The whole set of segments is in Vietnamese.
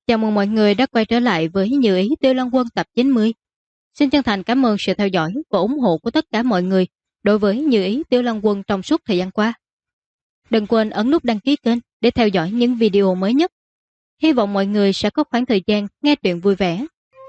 Chào mừng mọi người đã quay trở lại với Như Ý Tiêu Long Quân tập 90. Xin chân thành cảm ơn sự theo dõi và ủng hộ của tất cả mọi người đối với Như Ý Tiêu Long Quân trong suốt thời gian qua. Đừng quên ấn nút đăng ký kênh để theo dõi những video mới nhất. Hy vọng mọi người sẽ có khoảng thời gian nghe truyện vui vẻ.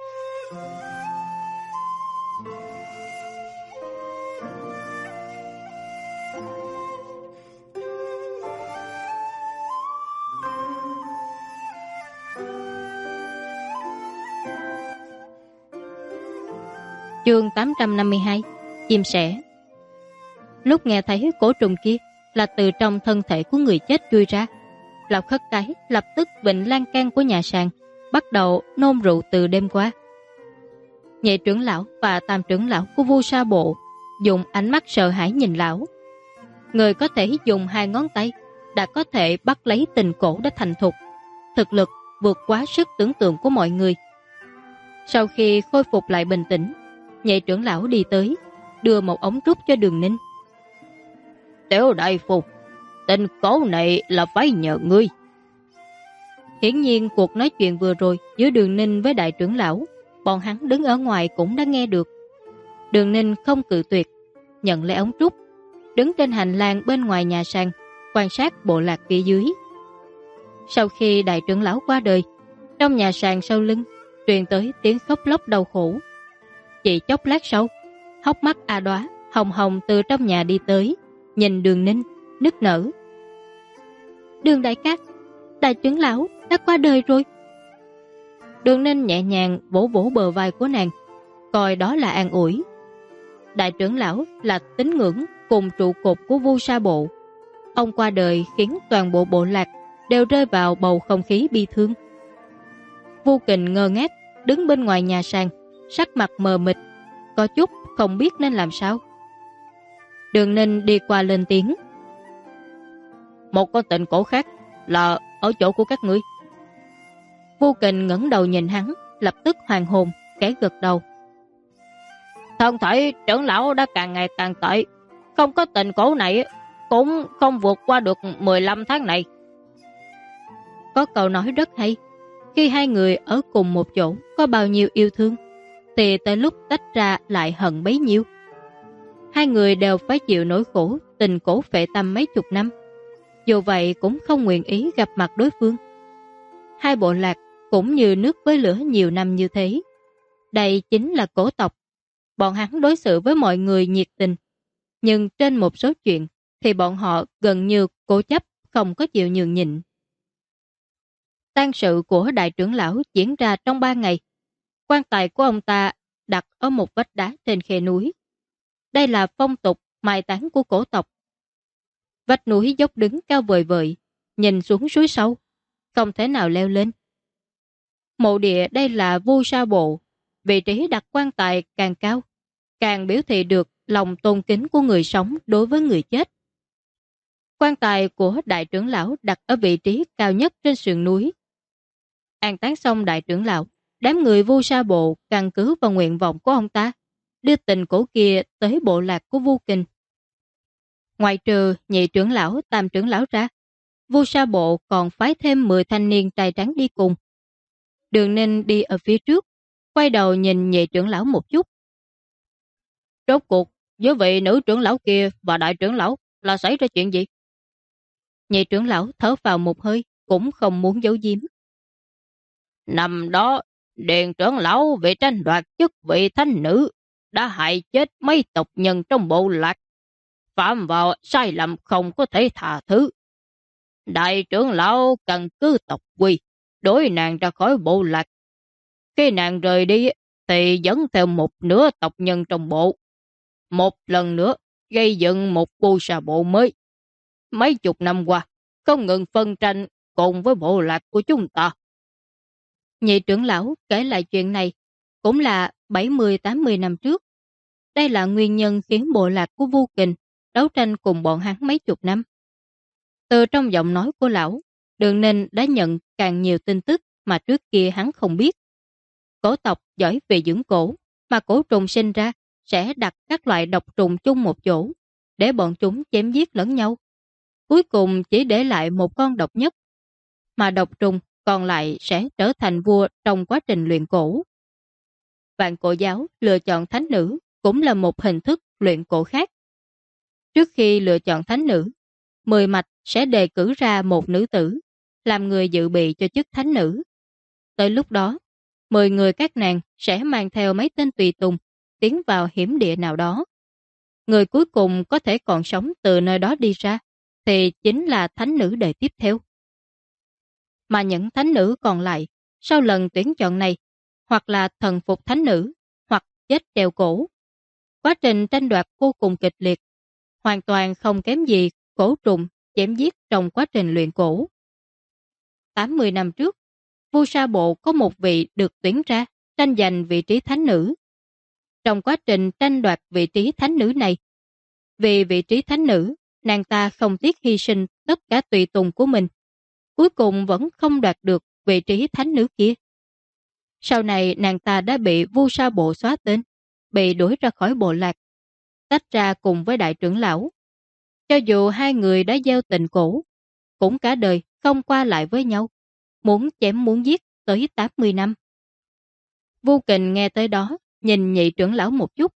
Chương 852 Chim sẻ. Lúc nghe thấy cổ trùng kia là từ trong thân thể của người chết chui ra, lão khất cái lập tức vịnh lan can của nhà sàn, bắt đầu nôn rượu từ đêm qua. Nhị trưởng lão và tam trưởng lão của Vu Sa Bộ dùng ánh mắt sợ hãi nhìn lão. Người có thể dùng 2 ngón tay đã có thể bắt lấy tình cổ đã thành thục, thực lực vượt quá sức tưởng tượng của mọi người. Sau khi khôi phục lại bình tĩnh, nhị trưởng lão đi tới, đưa một ống trúc cho Đường Ninh. Tiểu đại phu, tình cổ này là phải nhờ ngươi. Hiển nhiên cuộc nói chuyện vừa rồi giữa Đường Ninh với đại trưởng lão, bọn hắn đứng ở ngoài cũng đã nghe được. Đường Ninh không cự tuyệt, nhận lấy ống trúc, đứng trên hành lang bên ngoài nhà sàn, quan sát bộ lạc phía dưới. Sau khi đại trưởng lão qua đời, trong nhà sàn sau lưng truyền tới tiếng khóc lóc đau khổ. Chỉ chốc lát sau, hốc mắt A Đóa hồng hồng từ trong nhà đi tới, nhìn Đường Ninh nức nở. Đường đại ca, đại trưởng lão đã qua đời rồi. Đường Ninh nhẹ nhàng vỗ vỗ bờ vai của nàng, coi đó là an ủi. Đại trưởng lão là tín ngưỡng cùng trụ cột của Vu Sa Bộ. Ông qua đời khiến toàn bộ bộ lạc đều rơi vào bầu không khí bi thương. Vu Kình ngơ ngác đứng bên ngoài nhà sàn, sắc mặt mờ mịt, có chút không biết nên làm sao. Đường Ninh đi qua lên tiếng. Một con tịnh cổ khác là ở chỗ của các ngươi. Vu Kình ngẩng đầu nhìn hắn, lập tức hoàn hồn, kẻ gật đầu. Thân thể trưởng lão đã càng ngày càng tệ, không có tịnh cổ này cũng không vượt qua được 15 tháng này. Có câu nói rất hay, khi hai người ở cùng một chỗ có bao nhiêu yêu thương, thì tới lúc tách ra lại hận bấy nhiêu. Hai người đều phải chịu nỗi khổ tình cổ phệ tâm mấy chục năm, dù vậy cũng không nguyện ý gặp mặt đối phương. Hai bộ lạc cũng như nước với lửa nhiều năm như thế. Đây chính là cổ tộc. Bọn hắn đối xử với mọi người nhiệt tình, nhưng trên một số chuyện thì bọn họ gần như cố chấp, không có chịu nhường nhịn. Tang sự của đại trưởng lão diễn ra trong 3 ngày. Quan tài của ông ta đặt ở một vách đá trên khe núi. Đây là phong tục mai táng của cổ tộc. Vách núi dốc đứng cao vời vợi, nhìn xuống suối sâu, không thể nào leo lên. Mộ địa đây là Vu Sa Bộ, vị trí đặt quan tài càng cao, càng biểu thị được lòng tôn kính của người sống đối với người chết. Quan tài của đại trưởng lão đặt ở vị trí cao nhất trên sườn núi. An táng xong đại trưởng lão, đám người Vu Sa Bộ căn cứ vào nguyện vọng của ông ta, đưa tình cổ kia tới bộ lạc của Vu Kình. Ngoại trừ nhị trưởng lão, tam trưởng lão ra, Vu Sa Bộ còn phái thêm 10 thanh niên trai trắng đi cùng. Đường Ninh đi ở phía trước, quay đầu nhìn nhị trưởng lão một chút. Rốt cuộc, với vị nữ trưởng lão kia và đại trưởng lão là xảy ra chuyện gì? Nhị trưởng lão thở vào một hơi, cũng không muốn giấu giếm. Năm đó, Điền trưởng lão vì tranh đoạt chức vị thánh nữ đã hại chết mấy tộc nhân trong bộ lạc, phạm vào sai lầm không có thể tha thứ. Đại trưởng lão căn cứ tộc quy, đuổi nàng ra khỏi bộ lạc. Khi nàng rời đi thì dẫn theo một nửa tộc nhân trong bộ. Một lần nữa gây dựng một Vu Sa Bộ mới. Mấy chục năm qua, không ngừng phân tranh cùng với bộ lạc của chúng ta. Nhị trưởng lão kể lại chuyện này cũng là 70-80 năm trước. Đây là nguyên nhân khiến bộ lạc của Vu Kình đấu tranh cùng bọn hắn mấy chục năm. Từ trong giọng nói của lão, Đường Ninh đã nhận càng nhiều tin tức mà trước kia hắn không biết. Cổ tộc giỏi về dưỡng cổ, mà cổ trùng sinh ra sẽ đặt các loại độc trùng chung một chỗ, để bọn chúng chém giết lẫn nhau. Cuối cùng chỉ để lại một con độc nhất. Mà độc trùng còn lại sẽ trở thành vua trong quá trình luyện cổ. Vạn Cổ giáo lựa chọn thánh nữ cũng là một hình thức luyện cổ khác. Trước khi lựa chọn thánh nữ, 10 mạch sẽ đề cử ra một nữ tử, làm người dự bị cho chức thánh nữ. Tới lúc đó, 10 người các nàng sẽ mang theo mấy tên tùy tùng, tiến vào hiểm địa nào đó. Người cuối cùng có thể còn sống từ nơi đó đi ra, thì chính là thánh nữ đời tiếp theo. Mà những thánh nữ còn lại, sau lần tuyển chọn này, hoặc là thần phục thánh nữ, hoặc chết treo cổ. Quá trình tranh đoạt vô cùng kịch liệt, hoàn toàn không kém gì cổ trùng chém giết trong quá trình luyện cổ. 80 năm trước, vua Sa Bộ có một vị được tuyển ra tranh giành vị trí thánh nữ. Trong quá trình tranh đoạt vị trí thánh nữ này, vì vị trí thánh nữ, nàng ta không tiếc hy sinh tất cả tùy tùng của mình, cuối cùng vẫn không đoạt được vị trí thánh nữ kia. Sau này nàng ta đã bị vua Sa Bộ xóa tên, bị đuổi ra khỏi bộ lạc, tách ra cùng với đại trưởng lão. Cho dù hai người đã gieo tình cổ, cũng cả đời không qua lại với nhau, muốn chém muốn giết tới 80 năm. Vu Kình nghe tới đó, nhìn nhị trưởng lão một chút.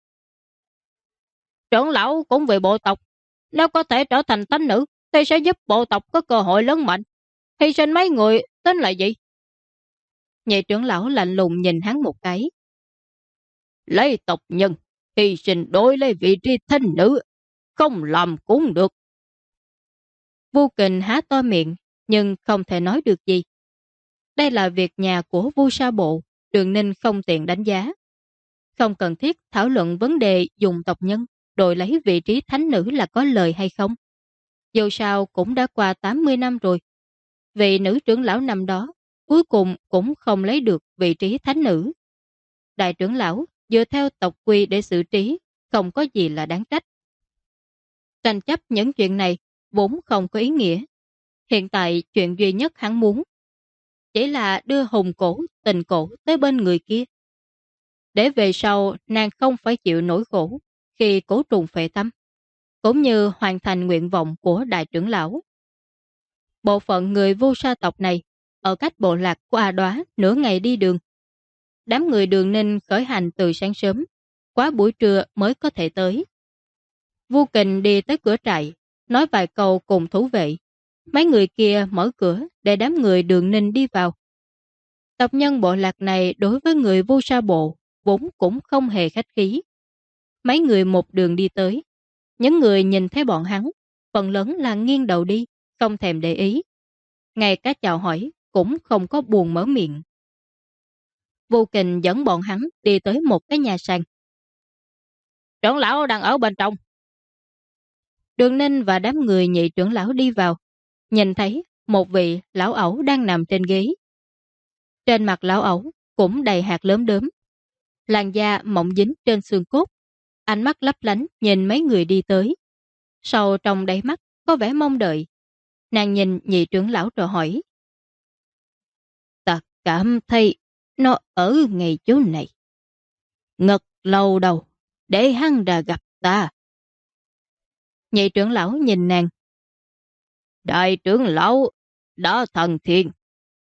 Trưởng lão cũng vì bộ tộc, nếu có thể trở thành thánh nữ thì sẽ giúp bộ tộc có cơ hội lớn mạnh. Hy sinh mấy người tính là gì? Nhị trưởng lão lạnh lùng nhìn hắn một cái. Lấy tộc nhân, hy sinh đối lấy vị trí thánh nữ, không làm cũng được. Vu Kình há to miệng, nhưng không thể nói được gì. Đây là việc nhà của vua Sa Bộ, Đường Ninh không tiện đánh giá. Không cần thiết thảo luận vấn đề dùng tộc nhân đổi lấy vị trí thánh nữ là có lời hay không. Dù sao cũng đã qua 80 năm rồi. Vị nữ trưởng lão năm đó cuối cùng cũng không lấy được vị trí thánh nữ. Đại trưởng lão dựa theo tộc quy để xử trí, không có gì là đáng trách. Tranh chấp những chuyện này vốn không có ý nghĩa. Hiện tại chuyện duy nhất hắn muốn chỉ là đưa hùng cổ, tình cổ tới bên người kia. Để về sau nàng không phải chịu nỗi khổ khi cổ trùng phệ tâm, cũng như hoàn thành nguyện vọng của đại trưởng lão. Bộ phận người Vu Sa tộc này ở cách bộ lạc của A Đoá nửa ngày đi đường. Đám người Đường Ninh khởi hành từ sáng sớm, quá buổi trưa mới có thể tới. Vu Kình đi tới cửa trại, nói vài câu cùng thú vệ. Mấy người kia mở cửa để đám người Đường Ninh đi vào. Tộc nhân bộ lạc này đối với người Vu Sa Bộ vốn cũng không hề khách khí. Mấy người một đường đi tới. Những người nhìn thấy bọn hắn, phần lớn là nghiêng đầu đi, không thèm để ý. Ngay cả chào hỏi cũng không có buồn mở miệng. Vu Kình dẫn bọn hắn đi tới một cái nhà sàn. Trưởng lão đang ở bên trong. Đường Ninh và đám người nhị trưởng lão đi vào, nhìn thấy một vị lão ẩu đang nằm trên ghế. Trên mặt lão ẩu cũng đầy hạt lốm đốm, làn da mỏng dính trên xương cốt, ánh mắt lấp lánh nhìn mấy người đi tới. Sâu trong đáy mắt có vẻ mong đợi. Nàng nhìn nhị trưởng lão rồi hỏi. Ta cảm thấy nó ở ngay chỗ này. Ngật lâu đầu, để hắn ra gặp ta. Nhị trưởng lão nhìn nàng. Đại trưởng lão, đó thần thiện.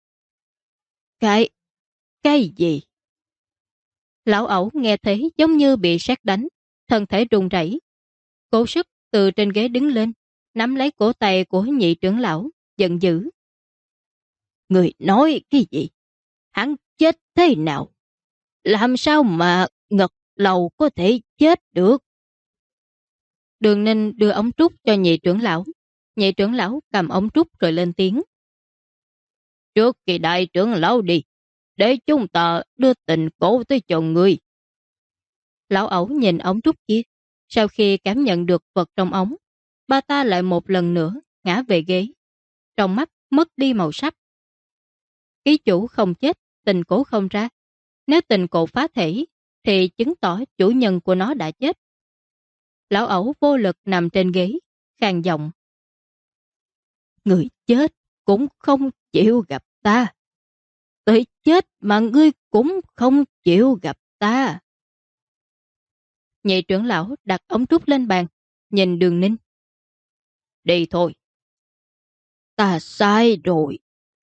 Cái gì? Lão ẩu nghe thấy giống như bị sét đánh, thân thể run rẩy, cố sức từ trên ghế đứng lên, nắm lấy cổ tay của nhị trưởng lão, giận dữ. Người nói cái gì? Hắn chết thế nào? Làm sao mà Ngật Lầu có thể chết được? Đường Ninh đưa ống trúc cho nhị trưởng lão. Nhị trưởng lão cầm ống trúc rồi lên tiếng. Trước khi đại trưởng lão đi, để chúng ta đưa tình cổ tới cho người. Lão ẩu nhìn ống trúc kia. Sau khi cảm nhận được vật trong ống, bà ta lại một lần nữa ngã về ghế. Trong mắt mất đi màu sắc. Ký chủ không chết, tình cổ không ra. Nếu tình cổ phá thể, thì chứng tỏ chủ nhân của nó đã chết. Lão ẩu vô lực nằm trên ghế, khàn giọng. Người chết cũng không chịu gặp ta. Tới chết mà ngươi cũng không chịu gặp ta. Nhị trưởng lão đặt ống trúc lên bàn, nhìn Đường Ninh. Đi thôi. Ta sai rồi,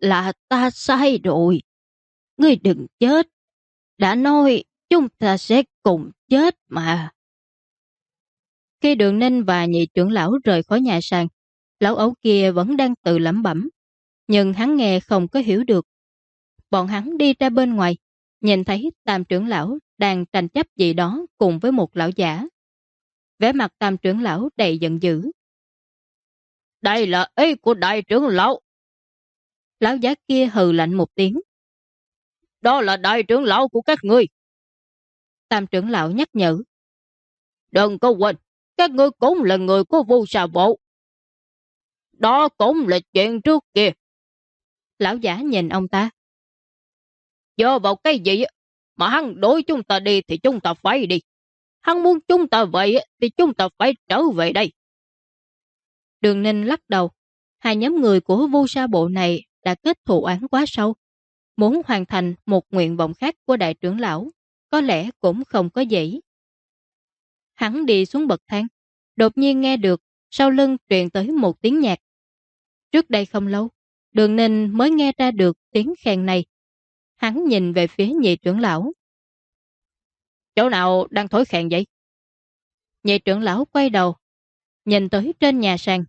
là ta sai rồi. Ngươi đừng chết. Đã nói chúng ta sẽ cùng chết mà. Khi Đường Ninh và nhị trưởng lão rời khỏi nhà sàn, lão ấu kia vẫn đang tự lẩm bẩm. Nhưng hắn nghe không có hiểu được. Bọn hắn đi ra bên ngoài, nhìn thấy Tam trưởng lão đang tranh chấp gì đó cùng với một lão giả. Vẻ mặt Tam trưởng lão đầy giận dữ. Đây là ý của đại trưởng lão. Lão giả kia hừ lạnh một tiếng. Đó là đại trưởng lão của các ngươi. Tam trưởng lão nhắc nhở. Đừng có quên, các ngươi cũng là người của Vu Sa Bộ. Đó cũng là chuyện trước kia. Lão giả nhìn ông ta. Do vào cái gì mà hắn đuổi chúng ta đi thì chúng ta phải đi. Hắn muốn chúng ta vậy thì chúng ta phải trở về đây. Đường Ninh lắc đầu. Hai nhóm người của Vu Sa Bộ này đã kết thù oán quá sâu. Muốn hoàn thành một nguyện vọng khác của đại trưởng lão có lẽ cũng không có dễ. Hắn đi xuống bậc thang, đột nhiên nghe được sau lưng truyền tới một tiếng nhạc. Trước đây không lâu, Đường Ninh mới nghe ra được tiếng khen này. Hắn nhìn về phía nhị trưởng lão. Chỗ nào đang thổi khen vậy? Nhị trưởng lão quay đầu, nhìn tới trên nhà sàn.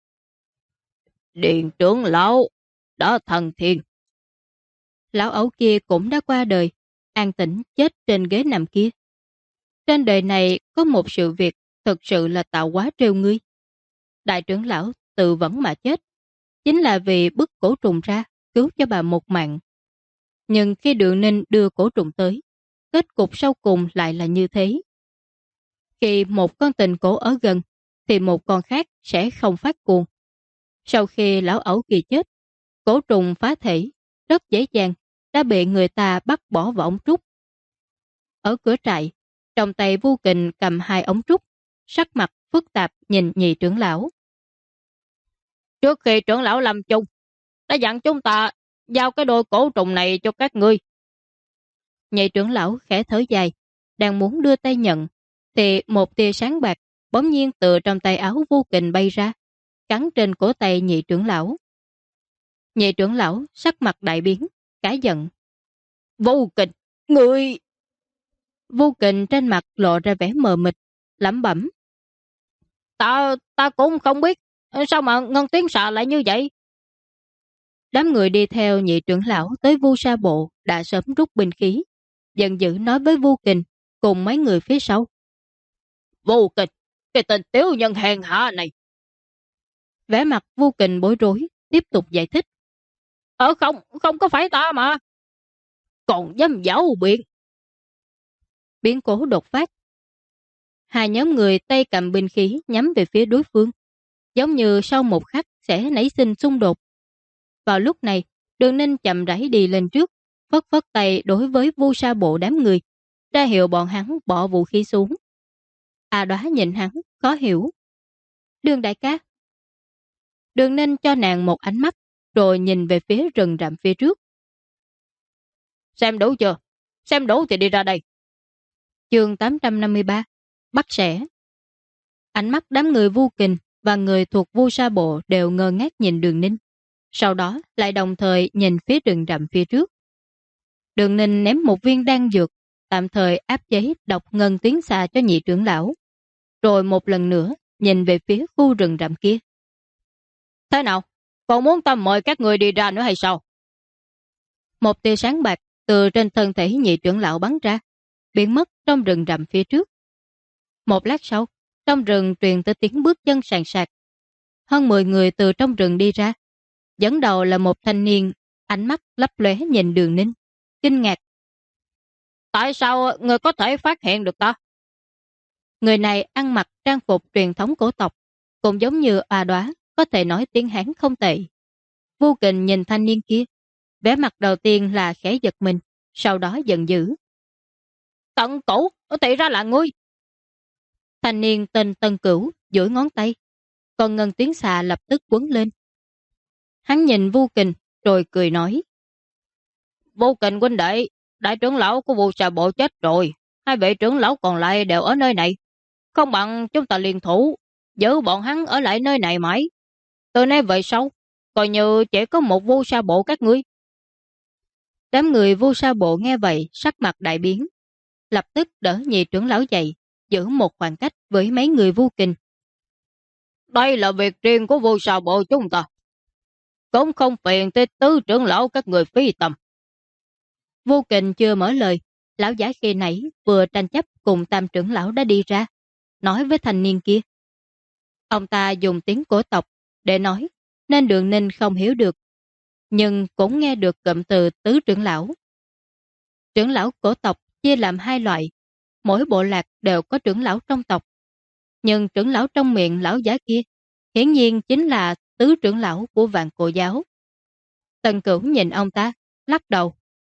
Điện trưởng lão, đó thần thiên. Lão ấu kia cũng đã qua đời, an tĩnh chết trên ghế nằm kia. Trên đời này có một sự việc thực sự là tạo hóa trêu ngươi. Đại trưởng lão tự vẫn mà chết, chính là vì bức cổ trùng ra, cứu cho bà một mạng. Nhưng khi Đường Ninh đưa cổ trùng tới, kết cục sau cùng lại là như thế. Khi một con tình cổ ở gần, thì một con khác sẽ không phát cuồng. Sau khi lão ẩu kỳ chết, cổ trùng phá thể, rất dễ dàng, đã bị người ta bắt bỏ vào ống trúc. Ở cửa trại, trong tay Vu Kình cầm hai ống trúc, sắc mặt phức tạp nhìn nhị trưởng lão. Trước khi trưởng lão lâm chung, đã dặn chúng ta giao cái đôi cổ trùng này cho các ngươi. Nhị trưởng lão khẽ thở dài, đang muốn đưa tay nhận, thì một tia sáng bạc bỗng nhiên từ trong tay áo Vu Kình bay ra, cắn trên cổ tay nhị trưởng lão. Nhị trưởng lão sắc mặt đại biến, cả giận. Vu Kình, ngươi... Vu Kình trên mặt lộ ra vẻ mờ mịt, lẩm bẩm. Ta cũng không biết, sao mà Ngân Tiếng Xà lại như vậy? Đám người đi theo nhị trưởng lão tới Vu Sa Bộ đã sớm rút binh khí, giận dữ nói với Vu Kình cùng mấy người phía sau. Vu Kình, cái tên tiểu nhân hèn hạ này. Vẻ mặt Vu Kình bối rối, tiếp tục giải thích. Không có phải ta mà. Còn dám giấu biện. Biến cố đột phát. Hai nhóm người tay cầm binh khí nhắm về phía đối phương, giống như sau một khắc sẽ nảy sinh xung đột. Vào lúc này, Đường Ninh chậm rãi đi lên trước, phất phất tay đối với Vu Sa Bộ đám người, ra hiệu bọn hắn bỏ vũ khí xuống. A Đóa nhìn hắn, khó hiểu. Đường đại ca. Đường Ninh cho nàng một ánh mắt, rồi nhìn về phía rừng rậm phía trước. Xem đủ chưa? Xem đủ thì đi ra đây. Chương 853, bắt sẻ. Ánh mắt đám người Vu Kình và người thuộc Vu Sa Bộ đều ngơ ngác nhìn Đường Ninh. Sau đó lại đồng thời nhìn phía rừng rậm phía trước. Đường Ninh ném một viên đan dược, tạm thời áp chế độc Ngân Tiếng Xà cho nhị trưởng lão. Rồi một lần nữa nhìn về phía khu rừng rậm kia. Thế nào? Còn muốn ta mời các người đi ra nữa hay sao? Một tia sáng bạc từ trên thân thể nhị trưởng lão bắn ra, biến mất trong rừng rậm phía trước. Một lát sau, trong rừng truyền tới tiếng bước chân sàn sạc. Hơn 10 người từ trong rừng đi ra. Dẫn đầu là một thanh niên, ánh mắt lấp lóe nhìn Đường Ninh, kinh ngạc. Tại sao người có thể phát hiện được ta? Người này ăn mặc trang phục truyền thống cổ tộc, cũng giống như A Đóa, có thể nói tiếng Hán không tệ. Vu Kình nhìn thanh niên kia, vẻ mặt đầu tiên là khẽ giật mình, sau đó giận dữ. Tận Cửu, thì ra là ngươi. Thanh niên tên Tân Cửu duỗi ngón tay, còn Ngân Tiếng Xà lập tức quấn lên. Hắn nhìn Vu Kình rồi cười nói. Vu Kình huynh đệ, đại trưởng lão của Vu Sa Bộ chết rồi, hai vị trưởng lão còn lại đều ở nơi này. Không bằng chúng ta liên thủ, giữ bọn hắn ở lại nơi này mãi. Từ nay về sau, coi như chỉ có một vu sa bộ các ngươi. Đám người vu sa bộ nghe vậy sắc mặt đại biến, lập tức đỡ nhị trưởng lão dậy, giữ một khoảng cách với mấy người Vu Kình. Đây là việc riêng của vu sa bộ chúng ta, cũng không phiền tới tứ trưởng lão các người phí tầm. Vu Kình chưa mở lời, lão giả khi nãy vừa tranh chấp cùng tam trưởng lão đã đi ra, nói với thanh niên kia. Ông ta dùng tiếng cổ tộc để nói, nên Đường Ninh không hiểu được, nhưng cũng nghe được cụm từ tứ trưởng lão. Trưởng lão cổ tộc chia làm hai loại, mỗi bộ lạc đều có trưởng lão trong tộc. Nhưng trưởng lão trong miệng lão giả kia, hiển nhiên chính là tứ trưởng lão của Vạn Cổ giáo. Tần Cửu nhìn ông ta, lắc đầu.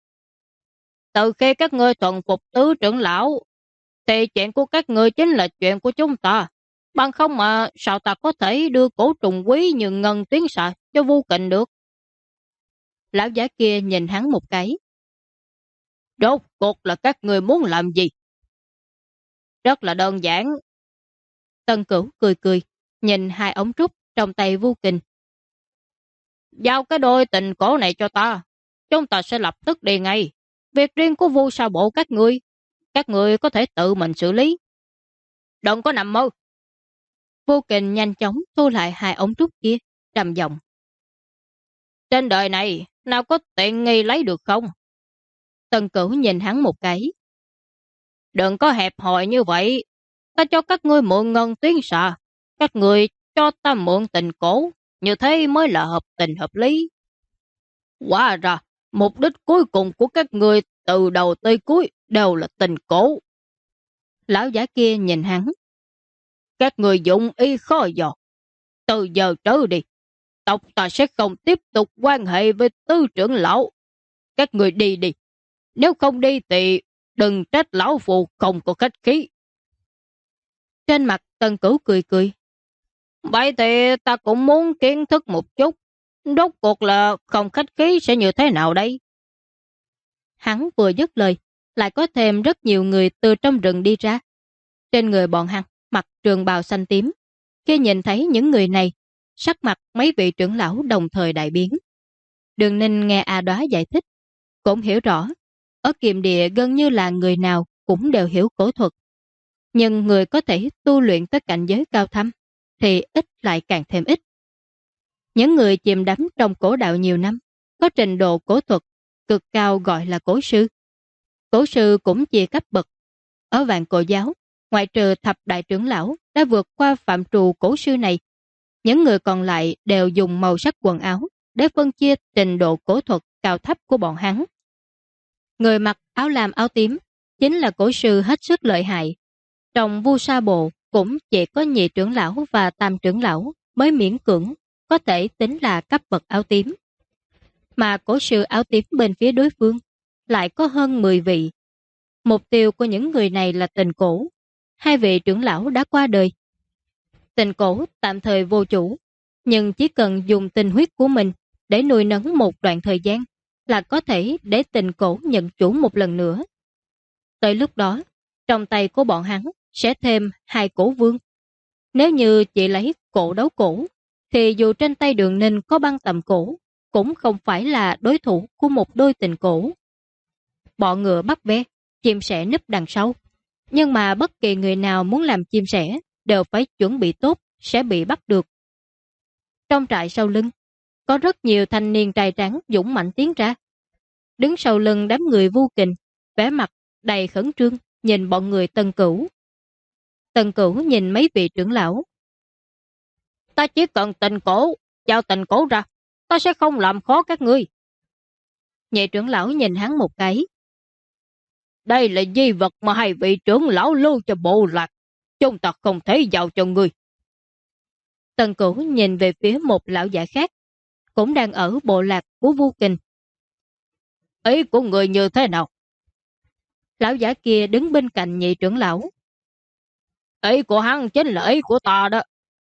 Từ khi các ngươi thuần phục tứ trưởng lão, thì chuyện của các ngươi chính là chuyện của chúng ta. Bằng không mà sao ta có thể đưa cổ trùng quý như ngân tuyến xạ cho Vu Kình được? Lão giả kia nhìn hắn một cái. Rốt cuộc là các ngươi muốn làm gì? Rất là đơn giản. Tần Cửu cười cười, nhìn hai ống trúc trong tay Vu Kình. Giao cái đôi tình cổ này cho ta, chúng ta sẽ lập tức đi ngay. Việc riêng của vu sa bộ các ngươi có thể tự mình xử lý. Đừng có nằm mơ. Vu Kình nhanh chóng thu lại hai ống trúc kia, trầm giọng. Trên đời này, nào có tiện nghi lấy được không? Tần Cửu nhìn hắn một cái. Đừng có hẹp hòi như vậy. Ta cho các ngươi mượn ngân tuyến xạ, các ngươi cho ta mượn tình cổ, như thế mới là hợp tình hợp lý. Hóa ra, mục đích cuối cùng của các ngươi từ đầu tới cuối đều là tình cổ. Lão giả kia nhìn hắn. Các người dụng ý khó dò. Từ giờ trở đi, tộc ta sẽ không tiếp tục quan hệ với tứ trưởng lão. Các người đi đi. Nếu không đi thì đừng trách lão phụ không có khách khí. Trên mặt Tần Cửu cười cười. Vậy thì ta cũng muốn kiến thức một chút. Rốt cuộc là không khách khí sẽ như thế nào đây? Hắn vừa dứt lời, lại có thêm rất nhiều người từ trong rừng đi ra. Trên người bọn hắn mặc trường bào xanh tím. Khi nhìn thấy những người này, sắc mặt mấy vị trưởng lão đồng thời đại biến. Đường Ninh nghe A Đóa giải thích, cũng hiểu rõ, ở Kiềm Địa gần như là người nào cũng đều hiểu cổ thuật. Nhưng người có thể tu luyện tới cảnh giới cao thâm thì ít lại càng thêm ít. Những người chìm đắm trong cổ đạo nhiều năm, có trình độ cổ thuật cực cao gọi là cổ sư. Cổ sư cũng chia cấp bậc. Ở Vạn Cổ giáo, ngoại trừ thập đại trưởng lão đã vượt qua phạm trù cổ sư này, những người còn lại đều dùng màu sắc quần áo để phân chia trình độ cổ thuật cao thấp của bọn hắn. Người mặc áo lam áo tím chính là cổ sư hết sức lợi hại. Trong Vu Sa Bộ cũng chỉ có nhị trưởng lão và tam trưởng lão mới miễn cưỡng có thể tính là cấp bậc áo tím. Mà cổ sư áo tím bên phía đối phương lại có hơn 10 vị. Mục tiêu của những người này là Tình Cổ. Hai vị trưởng lão đã qua đời. Tình Cổ tạm thời vô chủ, nhưng chỉ cần dùng tình huyết của mình để nuôi nấng một đoạn thời gian là có thể để Tình Cổ nhận chủ một lần nữa. Tới lúc đó, trong tay của bọn hắn sẽ thêm hai cổ vương. Nếu như chỉ lấy cổ đấu cổ, thì dù trên tay Đường Ninh có băng tầm cổ, cũng không phải là đối thủ của một đôi Tình Cổ. Bọ ngựa bắt ve, chim sẻ núp đằng sau. Nhưng mà bất kỳ người nào muốn làm chim sẻ đều phải chuẩn bị tốt, sẽ bị bắt được. Trong trại sau lưng, có rất nhiều thanh niên trai tráng dũng mạnh tiến ra. Đứng sau lưng đám người Vu Kình, vẻ mặt đầy khẩn trương, nhìn bọn người Tần Cửu. Tần Cửu nhìn mấy vị trưởng lão. Ta chỉ cần Tình Cổ, giao Tình Cổ ra, ta sẽ không làm khó các ngươi. Nhị trưởng lão nhìn hắn một cái. Đây là di vật mà hai vị trưởng lão lưu cho bộ lạc, chúng ta không thể giao cho ngươi. Tần Cửu nhìn về phía một lão giả khác, cũng đang ở bộ lạc của Vu Kình. Ý của người như thế nào? Lão giả kia đứng bên cạnh nhị trưởng lão. Ý của hắn chính là ý của ta đó.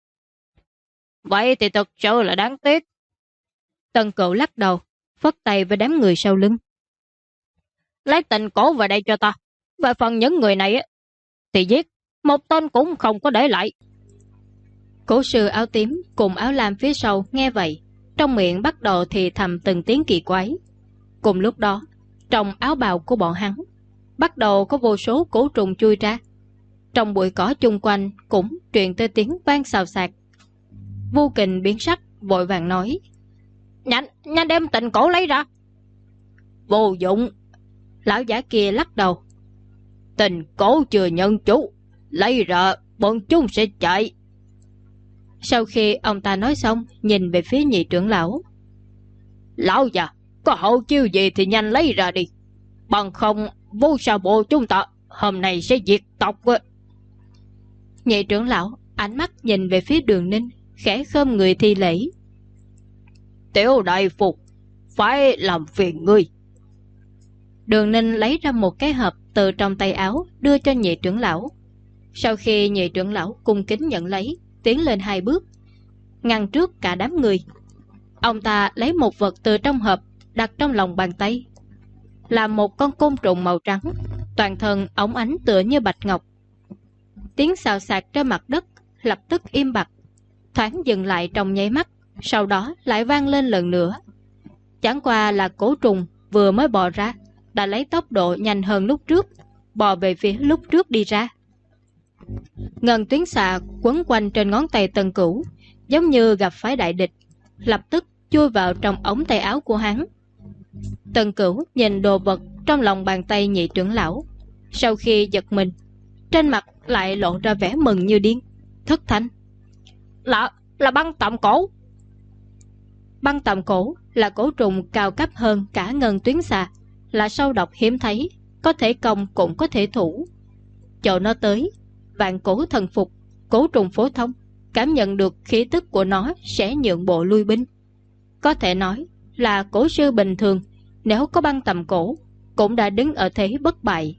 Vậy thì thật sự là đáng tiếc. Tần Cửu lắc đầu, phất tay với đám người sau lưng. Lấy Tình Cổ vào đây cho ta. Về phần những người này thì giết, một tên cũng không có để lại. Cổ sư áo tím cùng áo lam phía sau nghe vậy, trong miệng bắt đầu thì thầm từng tiếng kỳ quái. Cùng lúc đó, trong áo bào của bọn hắn bắt đầu có vô số cổ trùng chui ra. Trong bụi cỏ chung quanh cũng truyền tới tiếng vang xào xạc. Vô Kình biến sắc, vội vàng nói: Nhanh đem tịnh cổ lấy ra. Vô dụng. Lão giả kia lắc đầu: Tịnh cổ chưa nhận chủ, lấy ra bọn chúng sẽ chạy. Sau khi ông ta nói xong, nhìn về phía nhị trưởng lão: Lão già, có hậu chiêu gì thì nhanh lấy ra đi, bằng không vô sa bộ chúng ta hôm nay sẽ diệt tộc. Nhị trưởng lão ánh mắt nhìn về phía Đường Ninh, khẽ khom người thi lễ: Tiểu đại phục, phải làm phiền ngươi. Đường Ninh lấy ra một cái hộp từ trong tay áo đưa cho nhị trưởng lão. Sau khi nhị trưởng lão cung kính nhận lấy, tiến lên 2 bước, ngăn trước cả đám người. Ông ta lấy một vật từ trong hộp đặt trong lòng bàn tay, là một con côn trùng màu trắng, toàn thân óng ánh tựa như bạch ngọc. Tiếng xào xạc trên mặt đất lập tức im bặt, thoáng dừng lại trong nháy mắt, sau đó lại vang lên lần nữa. Chẳng qua là cổ trùng vừa mới bò ra đã lấy tốc độ nhanh hơn lúc trước, bò về phía lúc trước đi ra. Ngân tuyến xà quấn quanh trên ngón tay Tần Cửu, giống như gặp phải đại địch, lập tức chui vào trong ống tay áo của hắn. Tần Cửu nhìn đồ vật trong lòng bàn tay nhị trưởng lão, sau khi giật mình, trên mặt lại lộ ra vẻ mừng như điên, thất thanh: Là băng tạm cổ. Băng tạm cổ là cổ trùng cao cấp hơn cả ngân tuyến xà, là sâu độc hiếm thấy, có thể công cũng có thể thủ. Chỗ nó tới, vạn cổ thần phục, cổ trùng phổ thông cảm nhận được khí tức của nó sẽ nhượng bộ lui binh. Có thể nói là cổ sư bình thường nếu có băng tầm cổ cũng đã đứng ở thế bất bại.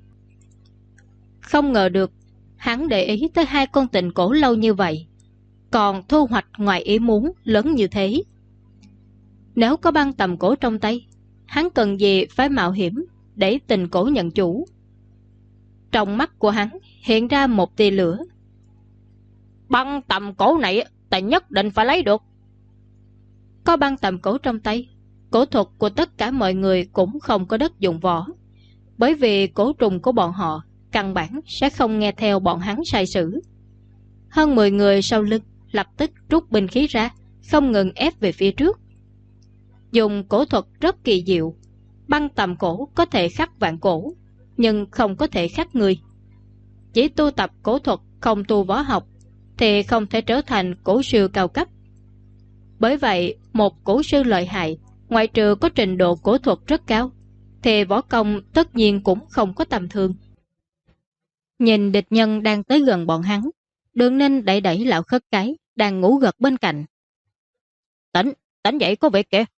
Không ngờ được hắn để ý tới 2 con tịnh cổ lâu như vậy, còn thu hoạch ngoài ý muốn lớn như thế. Nếu có băng tầm cổ trong tay, hắn cần gì phải mạo hiểm để tịnh cổ nhận chủ. Trong mắt của hắn hiện ra một tia lửa. Băng tầm cổ này ta nhất định phải lấy được. Có băng tầm cổ trong tay, cổ thuật của tất cả mọi người cũng không có đất dụng võ, bởi vì cổ trùng của bọn họ căn bản sẽ không nghe theo bọn hắn sai sử. Hơn 10 người sau lưng lập tức rút binh khí ra, không ngừng ép về phía trước. Dùng cổ thuật rất kỳ diệu, băng tầm cổ có thể khắc vạn cổ, nhưng không có thể khắc người. Chỉ tu tập cổ thuật không tu võ học thì không thể trở thành cổ sư cao cấp. Bởi vậy, một cổ sư lợi hại, ngoại trừ có trình độ cổ thuật rất cao, thì võ công tất nhiên cũng không có tầm thường. Nhìn địch nhân đang tới gần bọn hắn, Đường Ninh đẩy đẩy lão khất cái đang ngủ gật bên cạnh. Tỉnh dậy, có việc kìa.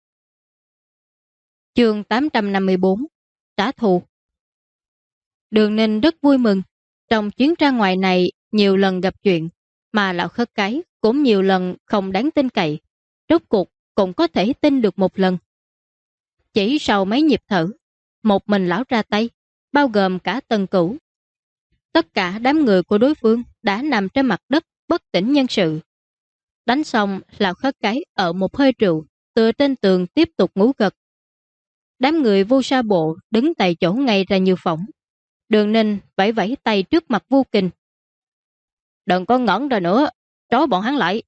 Chương 854 Trả thù. Đường Ninh rất vui mừng. Trong chuyến ra ngoài này nhiều lần gặp chuyện, mà lão khất cái cũng nhiều lần không đáng tin cậy, rốt cuộc cũng có thể tin được một lần. Chỉ sau mấy nhịp thở, một mình lão ra tay, bao gồm cả Tần Cửu. Tất cả đám người của đối phương đã nằm trên mặt đất bất tỉnh nhân sự. Đánh xong, lão khất cái ở một hơi rượu, tựa trên tường tiếp tục ngủ gật. Đám người Vu Sa Bộ đứng tại chỗ ngay ra như phỏng. Đường Ninh vẫy vẫy tay trước mặt Vu Kình. Đừng có ngẩn ra nữa, trói bọn hắn lại.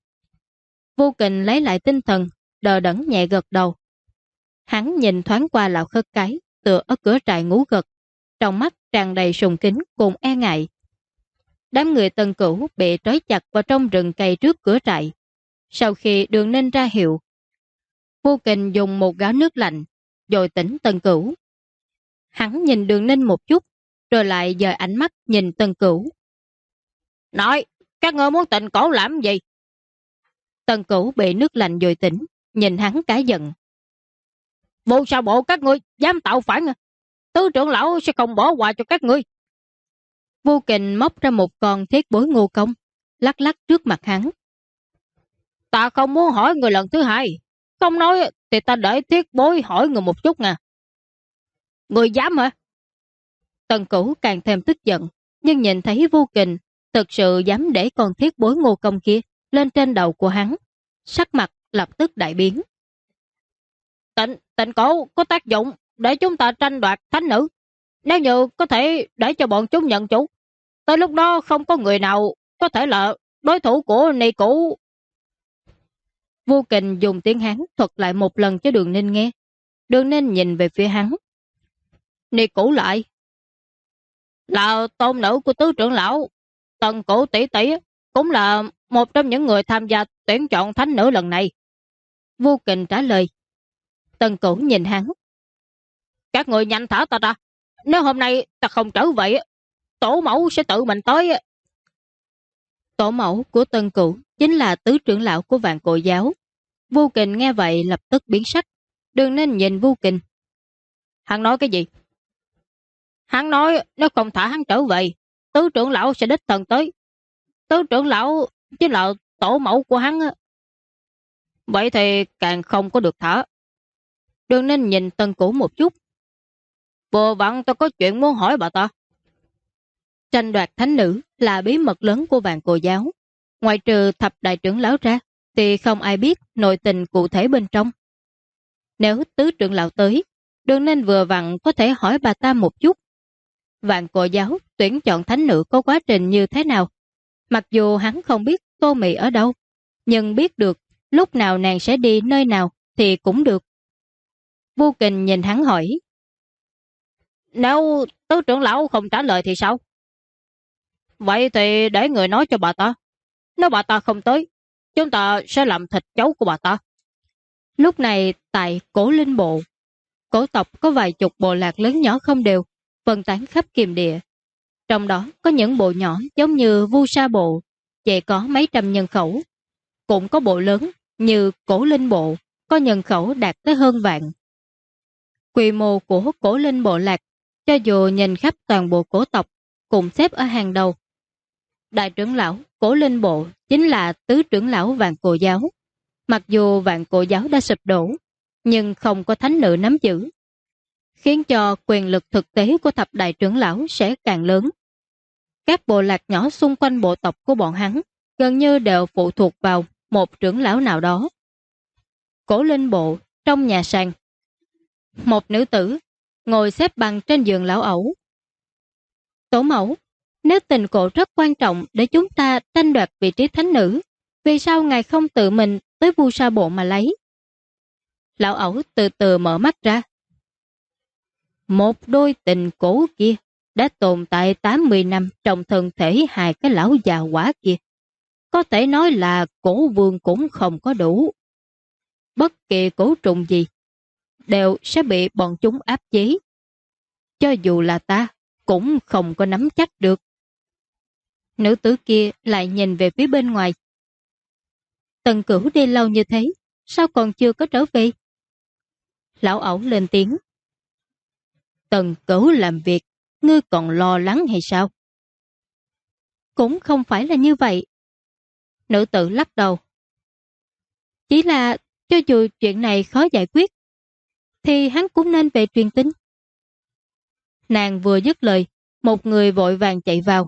Vu Kình lấy lại tinh thần, đờ đẫn nhẹ gật đầu. Hắn nhìn thoáng qua lão khất cái, tựa ở cửa trại ngủ gật, trong mắt tràn đầy sùng kính cùng e ngại. Đám người Tần Cửu bị trói chặt vào trong rừng cây trước cửa trại. Sau khi Đường Ninh ra hiệu, Vu Kình dùng một gáo nước lạnh rồi tỉnh Tần Cửu. Hắn nhìn Đường Ninh một chút, rồi lại dời ánh mắt nhìn Tần Cửu. Nói, các ngươi muốn tịnh cổ làm gì? Tần Cửu bị nước lạnh dội tỉnh, nhìn hắn cả giận. Vô Sa Bộ các ngươi dám tạo phản à? Tứ trưởng lão sẽ không bỏ qua cho các ngươi. Vu Kình móc ra một con thiết bối ngô công, lắc lắc trước mặt hắn. Ta không muốn hỏi người lần thứ hai, không nói thì ta để thiết bối hỏi người một chút nè. Người dám hả? Tần Cửu càng thêm tức giận, nhưng nhìn thấy Vu Kình thực sự dám để con thiết bối ngô công kia lên trên đầu của hắn, sắc mặt lập tức đại biến. Tịnh cổ có tác dụng để chúng ta tranh đoạt thánh nữ. Nếu như có thể để cho bọn chúng nhận chủ, tới lúc đó không có người nào có thể là đối thủ của Ni Cũ. Vô Kình dùng tiếng Hán thuật lại một lần cho Đường Ninh nghe. Đường Ninh nhìn về phía hắn. Ni Cũ lại là tôn nữ của tứ trưởng lão. Tần Cũ tỷ tỷ cũng là một trong những người tham gia tuyển chọn thánh nữ lần này. Vô Kình trả lời. Tần Cũ nhìn hắn. Các người nhanh thả ta ra. Nếu hôm nay ta không trở về, tổ mẫu sẽ tự mình tới. Tổ mẫu của Tần Cũ chính là tứ trưởng lão của Vạn Cổ giáo. Vô Kình nghe vậy lập tức biến sắc. Đường Ninh nhìn Vô Kình. Hắn nói cái gì? Hắn nói nếu không thả hắn trở về, tứ trưởng lão sẽ đích thân tới. Tứ trưởng lão chính là tổ mẫu của hắn. Vậy thì càng không có được thả. Đường Ninh nhìn Tần Cũ một chút. Vừa vặn tôi có chuyện muốn hỏi bà ta. Tranh đoạt thánh nữ là bí mật lớn của Vạn Cổ giáo. Ngoài trừ thập đại trưởng lão ra, thì không ai biết nội tình cụ thể bên trong. Nếu tứ trưởng lão tới, Đường Ninh vừa vặn có thể hỏi bà ta một chút. Vạn Cổ giáo tuyển chọn thánh nữ có quá trình như thế nào? Mặc dù hắn không biết Tô Mị ở đâu, nhưng biết được lúc nào nàng sẽ đi nơi nào thì cũng được. Vô Kình nhìn hắn hỏi. Nếu tứ trưởng lão không trả lời thì sao? Vậy thì để người nói cho bà ta. Nếu bà ta không tới, chúng ta sẽ làm thịt cháu của bà ta. Lúc này tại Cổ Linh Bộ, cổ tộc có vài chục bộ lạc lớn nhỏ không đều, phân tán khắp Kiềm Địa. Trong đó có những bộ nhỏ giống như Vu Sa Bộ, chỉ có mấy trăm nhân khẩu. Cũng có bộ lớn như Cổ Linh Bộ, có nhân khẩu đạt tới hơn vạn. Quy mô của Cổ Linh Bộ lạc, cho dù nhìn khắp toàn bộ cổ tộc, cũng xếp ở hàng đầu. Đại trưởng lão Cổ Linh Bộ chính là tứ trưởng lão Vạn Cổ giáo. Mặc dù Vạn Cổ giáo đã sụp đổ, nhưng không có thánh nữ nắm giữ, khiến cho quyền lực thực tế của thập đại trưởng lão sẽ càng lớn. Các bộ lạc nhỏ xung quanh bộ tộc của bọn hắn gần như đều phụ thuộc vào một trưởng lão nào đó. Cổ Linh Bộ, trong nhà sàn, một nữ tử ngồi xếp bằng trên giường lão ẩu. Tổ mẫu, nếu tình cổ rất quan trọng để chúng ta tranh đoạt vị trí thánh nữ, vì sao ngài không tự mình tới Vu Sa Bộ mà lấy? Lão ẩu từ từ mở mắt ra. Một đôi tình cổ kia đã tồn tại 80 năm trong thân thể hai cái lão già quả kia. Có thể nói là cổ vương cũng không có đủ. Bất kỳ cổ trùng gì đều sẽ bị bọn chúng áp chế. Cho dù là ta cũng không có nắm chắc được. Nữ tử kia lại nhìn về phía bên ngoài. Tần Cửu đi lâu như thế, sao còn chưa có trở về? Lão ẩu lên tiếng. Tần Cửu làm việc, ngươi còn lo lắng hay sao? Cũng không phải là như vậy. Nữ tử lắc đầu. Chỉ là cho dù chuyện này khó giải quyết, thì hắn cũng nên về truyền tin. Nàng vừa dứt lời, một người vội vàng chạy vào.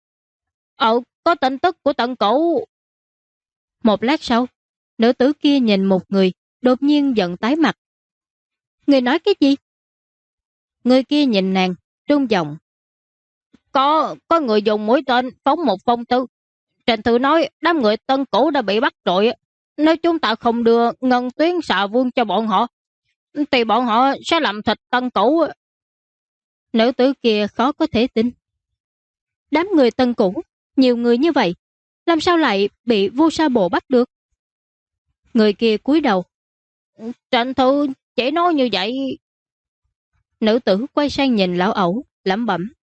Có tin tức của Tần Cửu. Một lát sau, nữ tử kia nhìn một người, đột nhiên giận tái mặt. Người nói cái gì? Người kia nhìn nàng, trung giọng. Có người dùng mũi tên phóng một phong thư. Trên thư nói đám người Tần Cửu đã bị bắt rồi. Nếu chúng ta không đưa Ngân Tuyến Xà Vương cho bọn họ, thì bọn họ sẽ làm thịt Tần Cửu. Nữ tử kia khó có thể tin. Đám người Tần Cửu, nhiều người như vậy, làm sao lại bị Vu Sa Bộ bắt được? Người kia cúi đầu. Trên thư chỉ nói như vậy. Nữ tử quay sang nhìn lão ẩu, lẩm bẩm.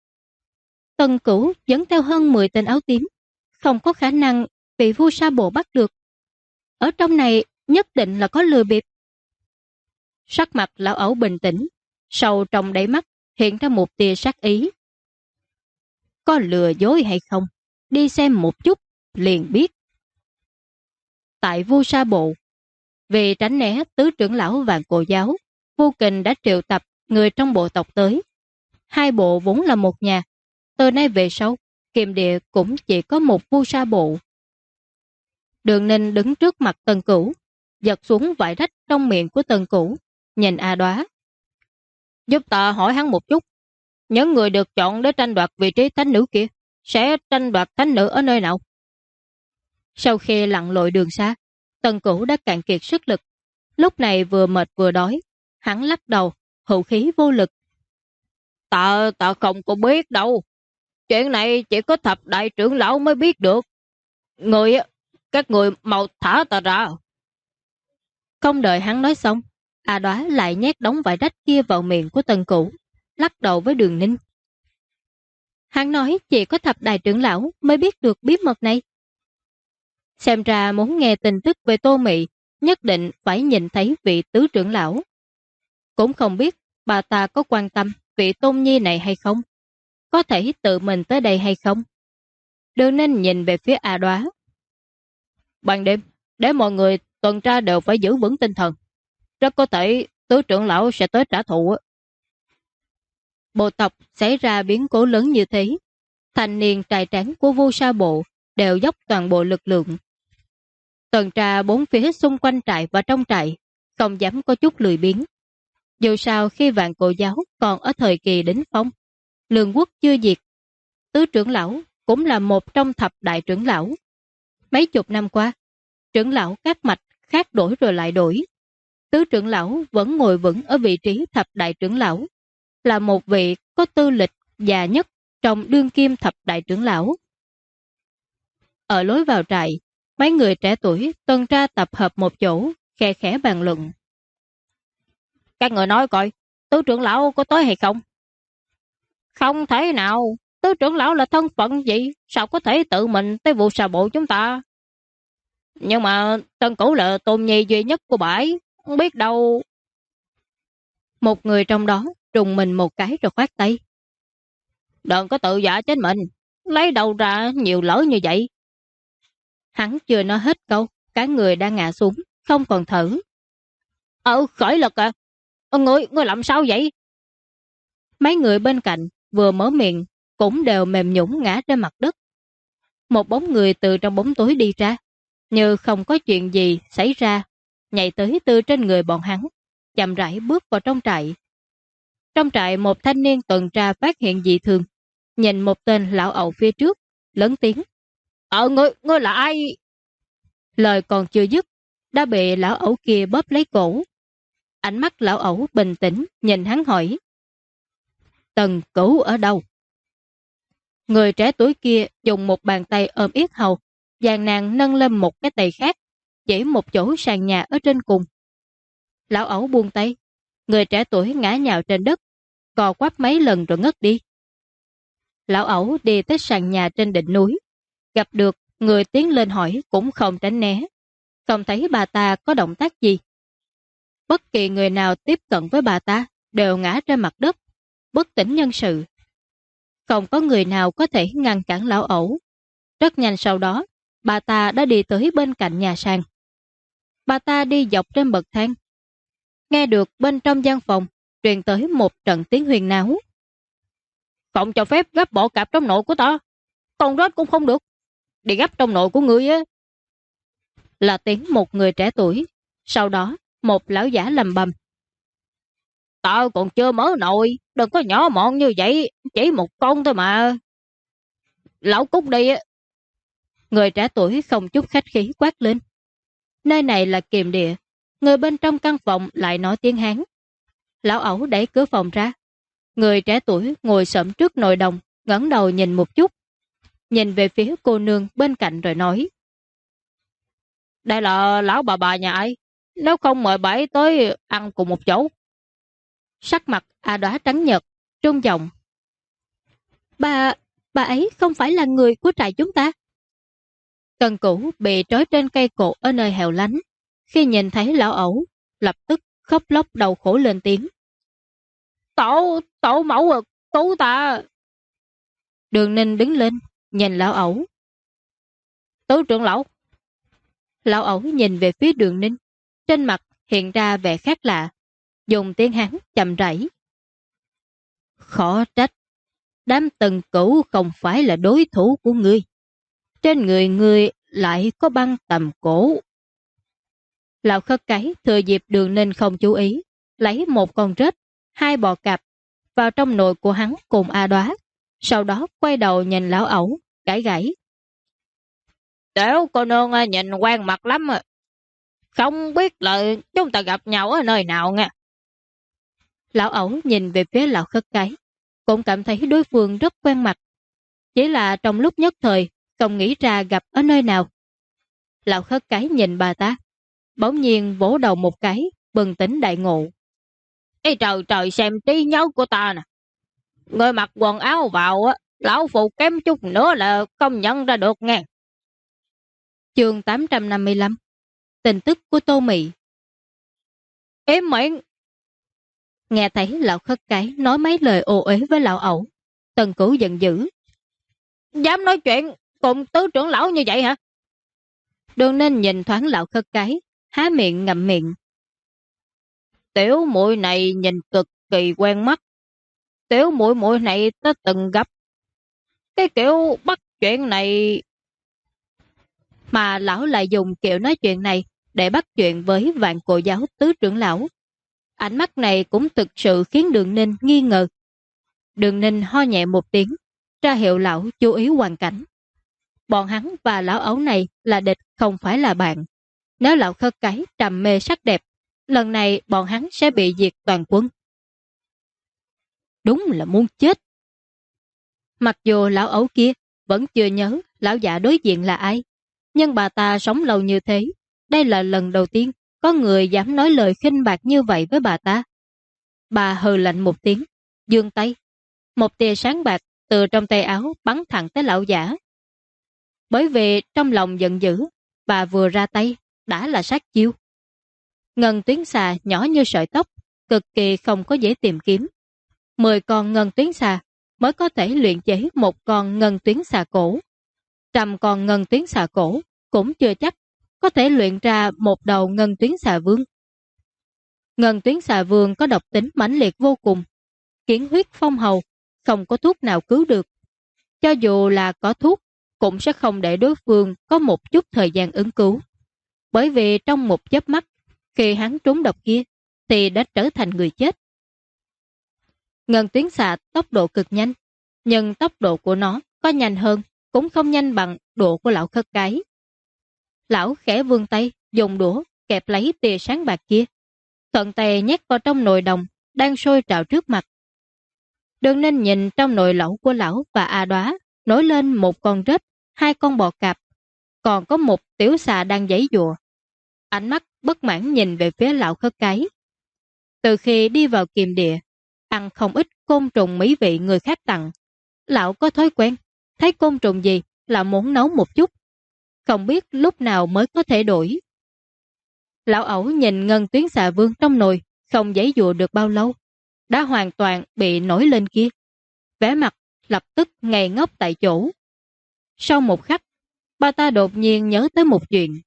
Tần Cửu dẫn theo hơn 10 tên áo tím, không có khả năng bị Vu Sa Bộ bắt được. Ở trong này nhất định là có lừa bịp. Sắc mặt lão ẩu bình tĩnh, sâu trong đáy mắt hiện ra một tia sát ý. Có lừa dối hay không, đi xem một chút liền biết. Tại Vu Sa Bộ, vì tránh né tứ trưởng lão Vạn Cổ giáo, Vô Kình đã triệu tập người trong bộ tộc tới. Hai bộ vốn là một nhà, từ nay về sau, Kiềm Địa cũng chỉ có một Vu Sa Bộ. Đường Ninh đứng trước mặt Tần Cửu, giật xuống vải rách trong miệng của Tần Cửu, nhìn A Đóa. Giúp ta hỏi hắn một chút, những người được chọn để tranh đoạt vị trí thánh nữ kia sẽ tranh đoạt thánh nữ ở nơi nào? Sau khi lặn lội đường xa, Tần Cửu đã cạn kiệt sức lực. Lúc này vừa mệt vừa đói, hắn lắc đầu, hữu khí vô lực. Ta không có biết đâu. Chuyện này chỉ có thập đại trưởng lão mới biết được. Các người mau thả ta ra. Không đợi hắn nói xong, A Đóa lại nhét đống vải rách kia vào miệng của Tần Cửu, lắc đầu với Đường Ninh. Hắn nói chỉ có thập đại trưởng lão mới biết được bí mật này. Xem ra muốn nghe tin tức về Tô Mị, nhất định phải nhìn thấy vị tứ trưởng lão. Cũng không biết bà ta có quan tâm vị Tôn Nhi này hay không, có thể tự mình tới đây hay không. Đường Ninh nhìn về phía A Đóa. Ban đêm, để mọi người tuần tra đều phải giữ vững tinh thần. Rất có thể tứ trưởng lão sẽ tới trả thù. Bộ tộc xảy ra biến cố lớn như thế, thanh niên trai tráng của Vu Sa Bộ đều dốc toàn bộ lực lượng. Tuần tra bốn phía xung quanh trại và trong trại, không dám có chút lười biếng. Dù sao khi Vạn Cổ giáo còn ở thời kỳ đỉnh phong, Lương quốc chưa diệt, tứ trưởng lão cũng là một trong thập đại trưởng lão. Mấy chục năm qua, trưởng lão các mạch khác đổi rồi lại đổi. Tứ trưởng lão vẫn ngồi vững ở vị trí thập đại trưởng lão, là một vị có tư lịch già nhất trong đương kim thập đại trưởng lão. Ở lối vào trại, mấy người trẻ tuổi tuần tra tập hợp một chỗ, khe khẽ bàn luận. Các người nói coi, tứ trưởng lão có tới hay không? Không thể nào, tứ trưởng lão là thân phận gì, sao có thể tự mình tới Vu Sa Bộ chúng ta? Nhưng mà Tần Cửu là tôn nhi duy nhất của bãi, không biết đâu. Một người trong đó trùng mình một cái rồi khoát tay. Đừng có tự giả chết mình, lấy đầu ra nhiều lỡ như vậy. Hắn chưa nói hết câu, cả người đã ngã xuống, không còn thở. Khởi lực à? Ngươi làm sao vậy? Mấy người bên cạnh vừa mở miệng cũng đều mềm nhũn ngã trên mặt đất. Một bóng người từ trong bóng tối đi ra, như không có chuyện gì xảy ra, nhảy tới từ trên người bọn hắn, chậm rãi bước vào trong trại. Trong trại một thanh niên tuần tra phát hiện dị thường, nhìn một tên lão ẩu phía trước, lớn tiếng. Ngươi là ai? Lời còn chưa dứt, đã bị lão ẩu kia bóp lấy cổ. Ánh mắt lão ẩu bình tĩnh nhìn hắn hỏi. Tần Cửu ở đâu? Người trẻ tuổi kia dùng một bàn tay ôm yết hầu, dàn nàng nâng lên một cái tay khác, chỉ một chỗ sàn nhà ở trên cùng. Lão ẩu buông tay, người trẻ tuổi ngã nhào trên đất, cò quắp mấy lần rồi ngất đi. Lão ẩu đi tới sàn nhà trên đỉnh núi, gặp được người tiến lên hỏi cũng không tránh né, không thấy bà ta có động tác gì. Bất kỳ người nào tiếp cận với bà ta đều ngã trên mặt đất, bất tỉnh nhân sự. Không có người nào có thể ngăn cản lão ẩu. Rất nhanh sau đó, bà ta đã đi tới bên cạnh nhà sàn. Bà ta đi dọc trên bậc thang. Nghe được bên trong gian phòng truyền tới một trận tiếng huyền náo. Không cho phép gấp bộ cạp trong nội của ta. Con rết cũng không được. Đi gấp trong nội của ngươi á. Là tiếng một người trẻ tuổi. Sau đó, một lão giả lầm bầm. Tao còn chưa mở nồi, đừng có nhỏ mọn như vậy, chỉ một con thôi mà. Lão Cúc đi á. Người trẻ tuổi không chút khách khí quát lên. Nơi này là kiềm địa, người bên trong căn phòng lại nói tiếng Hán. Lão ẩu đẩy cửa phòng ra. Người trẻ tuổi ngồi xổm trước nồi đồng, ngẩng đầu nhìn một chút. Nhìn về phía cô nương bên cạnh rồi nói. Đây là lão bà nhà ai? Nếu không mời bà ấy tới ăn cùng một chỗ. Sắc mặt A Đóa trắng nhợt, trung giọng. Bà ấy không phải là người của trại chúng ta. Tần Cửu bị trói trên cây cột ở nơi hẻo lánh. Khi nhìn thấy lão ẩu, lập tức khóc lóc đau khổ lên tiếng. Tổ mẫu cứu ta. Đường Ninh đứng lên, nhìn lão ẩu. Tứ trưởng lão. Lão ẩu nhìn về phía Đường Ninh, trên mặt hiện ra vẻ khác lạ, dùng tiếng Hán chậm rãi. Khó trách, đám Tần Cửu không phải là đối thủ của ngươi. Trên người ngươi lại có băng tầm cổ. Lão khất cái thừa dịp Đường Ninh không chú ý, lấy một con rết, 2 bò cạp vào trong nồi của hắn cùng A Đoá, sau đó quay đầu nhìn lão ẩu, gãi gãi. Tiểu cô nương nhìn quen mặt lắm à. Không biết là chúng ta gặp nhau ở nơi nào nha. Lão ẩu nhìn về phía lão khất cái, cũng cảm thấy đối phương rất quen mặt. Chỉ là trong lúc nhất thời, không nghĩ ra gặp ở nơi nào. Lão khất cái nhìn bà ta, bỗng nhiên vỗ đầu một cái, bừng tỉnh đại ngộ. Ê trời trời, xem trí nhớ của ta nè. Người mặc quần áo vào á, lão phụ kém chút nữa là không nhận ra được nghe. Chương 855. Tin tức của Tô Mị. Im miệng. Nghe thấy lão khất cái nói mấy lời ô uế với lão ẩu, Tần Cửu giận dữ. Dám nói chuyện cùng tứ trưởng lão như vậy hả? Đường Ninh nhìn thoáng lão khất cái, há miệng ngậm miệng. Tiểu muội này nhìn cực kỳ quen mắt. Tiểu muội muội này ta từng gặp. Cái kiểu bắt chuyện này. Mà lão lại dùng kiểu nói chuyện này để bắt chuyện với Vạn Cổ Giáo tứ trưởng lão. Ánh mắt này cũng thực sự khiến Đường Ninh nghi ngờ. Đường Ninh ho nhẹ một tiếng, ra hiệu lão chú ý hoàn cảnh. Bọn hắn và lão ấu này là địch, không phải là bạn. Nếu lão khất cái trầm mê sắc đẹp, lần này bọn hắn sẽ bị diệt toàn quân. Đúng là muốn chết. Mặc dù lão ấu kia vẫn chưa nhớ lão giả đối diện là ai, nhưng bà ta sống lâu như thế, đây là lần đầu tiên có người dám nói lời khinh bạc như vậy với bà ta. Bà hừ lạnh một tiếng, giương tay. Một tia sáng bạc từ trong tay áo bắn thẳng tới lão giả. Bởi vì trong lòng giận dữ, bà vừa ra tay đã là sát chiêu. Ngân tuyến xà nhỏ như sợi tóc, cực kỳ không có dễ tìm kiếm. 10 con ngân tuyến xà mới có thể luyện chế một con ngân tuyến xà cổ. 100 con ngân tuyến xà cổ cũng chưa chắc có thể luyện ra một đầu ngân tuyến xà vương. Ngân tuyến xà vương có độc tính mãnh liệt vô cùng, kiến huyết phong hầu, không có thuốc nào cứu được. Cho dù là có thuốc, cũng sẽ không để đối phương có một chút thời gian ứng cứu. Bởi vì trong một chớp mắt, khi hắn trúng độc kia, thì đã trở thành người chết. Ngân tuyến xà tốc độ cực nhanh, nhưng tốc độ của nó có nhanh hơn, cũng không nhanh bằng độ của lão khất cái. Lão khẽ vươn tay, dùng đũa kẹp lấy tia sáng bạc kia, thuận tay nhét vào trong nồi đồng đang sôi trào trước mặt. Đường Ninh nhìn trong nồi lẩu của lão và A Đoá nổi lên một con rết, 2 con bò cạp, còn có một tiểu xà đang giãy giụa. Ánh mắt bất mãn nhìn về phía lão khất cái. Từ khi đi vào Kiềm Địa, ăn không ít côn trùng mỹ vị người khác tặng, lão có thói quen, thấy côn trùng gì là muốn nấu một chút, không biết lúc nào mới có thể đổi. Lão ẩu nhìn ngân tuyến xà vương trong nồi, không giãy giụa được bao lâu, đã hoàn toàn bị nổi lên kia. Vẻ mặt lập tức ngây ngốc tại chỗ. Sau một khắc, bà ta đột nhiên nhớ tới một chuyện.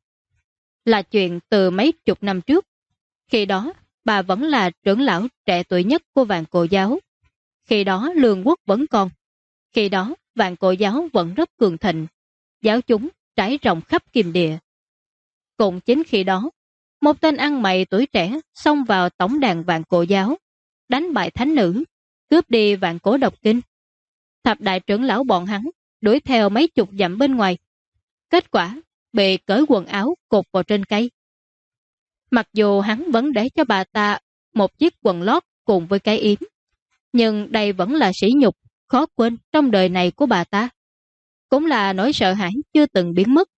Là chuyện từ mấy chục năm trước. Khi đó, bà vẫn là trưởng lão trẻ tuổi nhất của Vạn Cổ Giáo. Khi đó Lương Quốc vẫn còn. Khi đó Vạn Cổ Giáo vẫn rất cường thịnh. Giáo chúng trải rộng khắp Kiềm Địa. Cũng chính khi đó, một tên ăn mày tuổi trẻ xông vào tổng đàn Vạn Cổ Giáo, đánh bại thánh nữ, cướp đi Vạn Cổ Độc Kinh. Thập đại trưởng lão bọn hắn đuổi theo mấy chục dặm bên ngoài. Kết quả bị cởi quần áo cột vào trên cây. Mặc dù hắn vẫn để cho bà ta một chiếc quần lót cùng với cái yếm, nhưng đây vẫn là sỉ nhục khó quên trong đời này của bà ta. Cũng là nỗi sợ hãi chưa từng biến mất.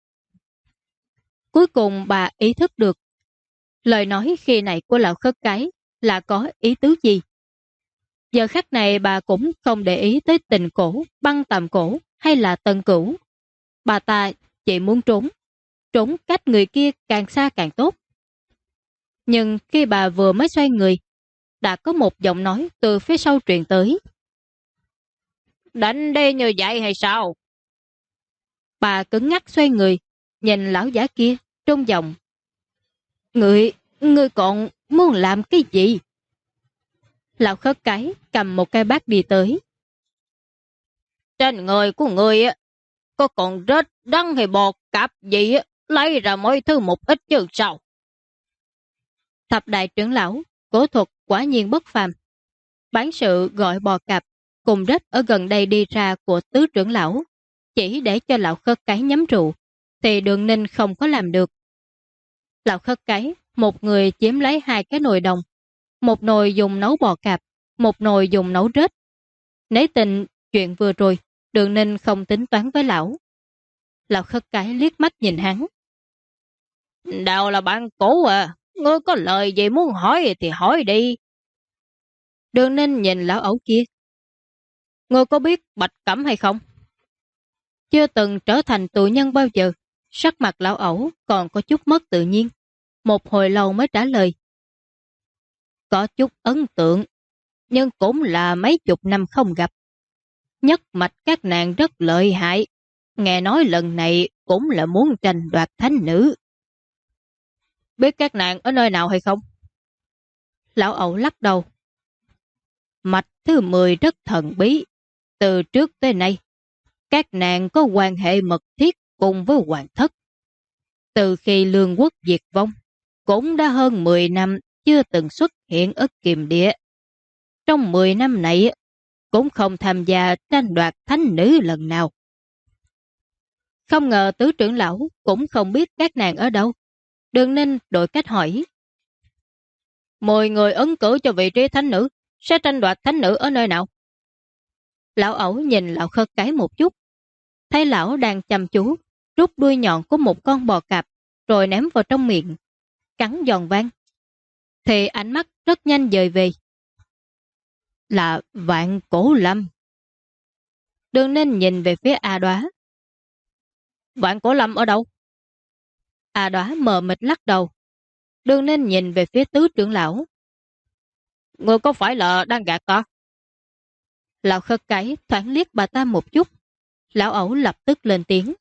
Cuối cùng bà ý thức được lời nói khi này của lão khất cái là có ý tứ gì. Giờ khắc này bà cũng không để ý tới Tình Cổ, Băng Tầm Cổ hay là Tân Cửu. Bà ta chỉ muốn trốn cách người kia càng xa càng tốt. Nhưng khi bà vừa mới xoay người, đã có một giọng nói từ phía sau truyền tới. Đánh đi như vậy hay sao? Bà cứng ngắc xoay người, nhìn lão giả kia, trong giọng. Ngươi còn muốn làm cái gì? Lão khất cái cầm một cái bát đi tới. Trên người của ngươi có còn rết đắng hay bò cạp gì lấy ra mỗi thứ một ít chứ sao? Thập đại trưởng lão, cổ thuật quả nhiên bất phàm. Bản sự gọi bò cạp cùng rết ở gần đây đi ra của tứ trưởng lão, chỉ để cho lão khất cái nhắm rượu, thì Đường Ninh không có làm được. Lão khất cái, một người chiếm lấy 2 cái nồi đồng, một nồi dùng nấu bò cạp, một nồi dùng nấu rết. Nấy tình chuyện vừa rồi, Đường Ninh không tính toán với lão. Lão khất cái liếc mắt nhìn hắn. Đào là bạn cũ à, ngươi có lời gì muốn hỏi thì hỏi đi. Đường Ninh nhìn lão ẩu kia. Ngươi có biết Bạch Cẩm hay không? Chưa từng trở thành tù nhân bao giờ, sắc mặt lão ẩu còn có chút mất tự nhiên. Một hồi lâu mới trả lời. Có chút ấn tượng, nhưng cũng là mấy chục năm không gặp. Nhất mạch các nàng rất lợi hại, nghe nói lần này cũng là muốn tranh đoạt thánh nữ. Biết các nàng ở nơi nào hay không? Lão ẩu lắc đầu. Mạch thứ 10 rất thần bí, từ trước tới nay, các nàng có quan hệ mật thiết cùng với hoàng thất. Từ khi lương quốc diệt vong, cũng đã hơn 10 năm chưa từng xuất hiện ở Kiềm Địa. Trong 10 năm này, cũng không tham gia tranh đoạt thánh nữ lần nào. Không ngờ tứ trưởng lão cũng không biết các nàng ở đâu. Đường Ninh đổi cách hỏi. 10 người ứng cử cho vị trí thánh nữ, sẽ tranh đoạt thánh nữ ở nơi nào? Lão ẩu nhìn lão khất cái một chút. Thấy lão đang chăm chú, rút đuôi nhọn của một con bò cạp, rồi ném vào trong miệng, cắn giòn vang. Thì ánh mắt rất nhanh dời về. Là Vạn Cổ Lâm. Đường Ninh nhìn về phía A Đóa. Vạn Cổ Lâm ở đâu? A Đóa mờ mịt lắc đầu. Đường Ninh nhìn về phía tứ trưởng lão. Ngươi có phải là đang gạt ta? Lão khất cái thoáng liếc bà ta một chút. Lão ẩu lập tức lên tiếng.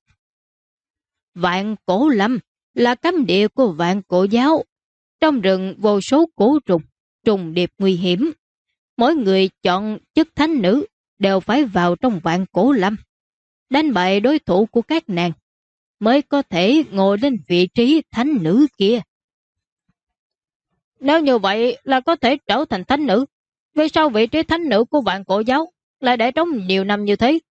Vạn Cổ Lâm là cấm địa của Vạn Cổ giáo. Trong rừng vô số cổ trùng, trùng điệp nguy hiểm. Mỗi người chọn chức thánh nữ đều phải vào trong Vạn Cổ Lâm, đánh bại đối thủ của các nàng, mới có thể ngồi lên vị trí thánh nữ kia. Nếu như vậy là có thể trở thành thánh nữ, vì sao vị trí thánh nữ của Vạn Cổ giáo lại để trống nhiều năm như thế?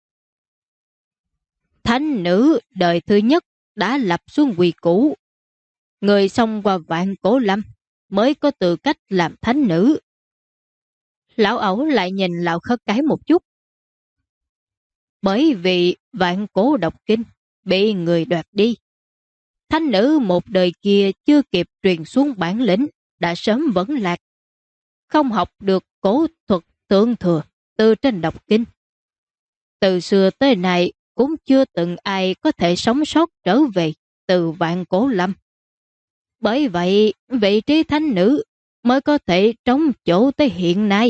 Thánh nữ đời thứ nhất đã lập xuống quy củ. Người xông qua Vạn Cổ Lâm mới có tư cách làm thánh nữ. Lão ẩu lại nhìn lão khất cái một chút. Bởi vì Vạn Cổ độc kinh bị người đoạt đi. Thánh nữ một đời kia chưa kịp truyền xuống bản lĩnh, đã sớm vẫn lạc. Không học được cổ thuật tượng thừa từ trên độc kinh. Từ xưa tới nay cũng chưa từng ai có thể sống sót trở về từ Vạn Cổ Lâm. Bởi vậy, vị trí thánh nữ mới có thể trống chỗ tới hiện nay.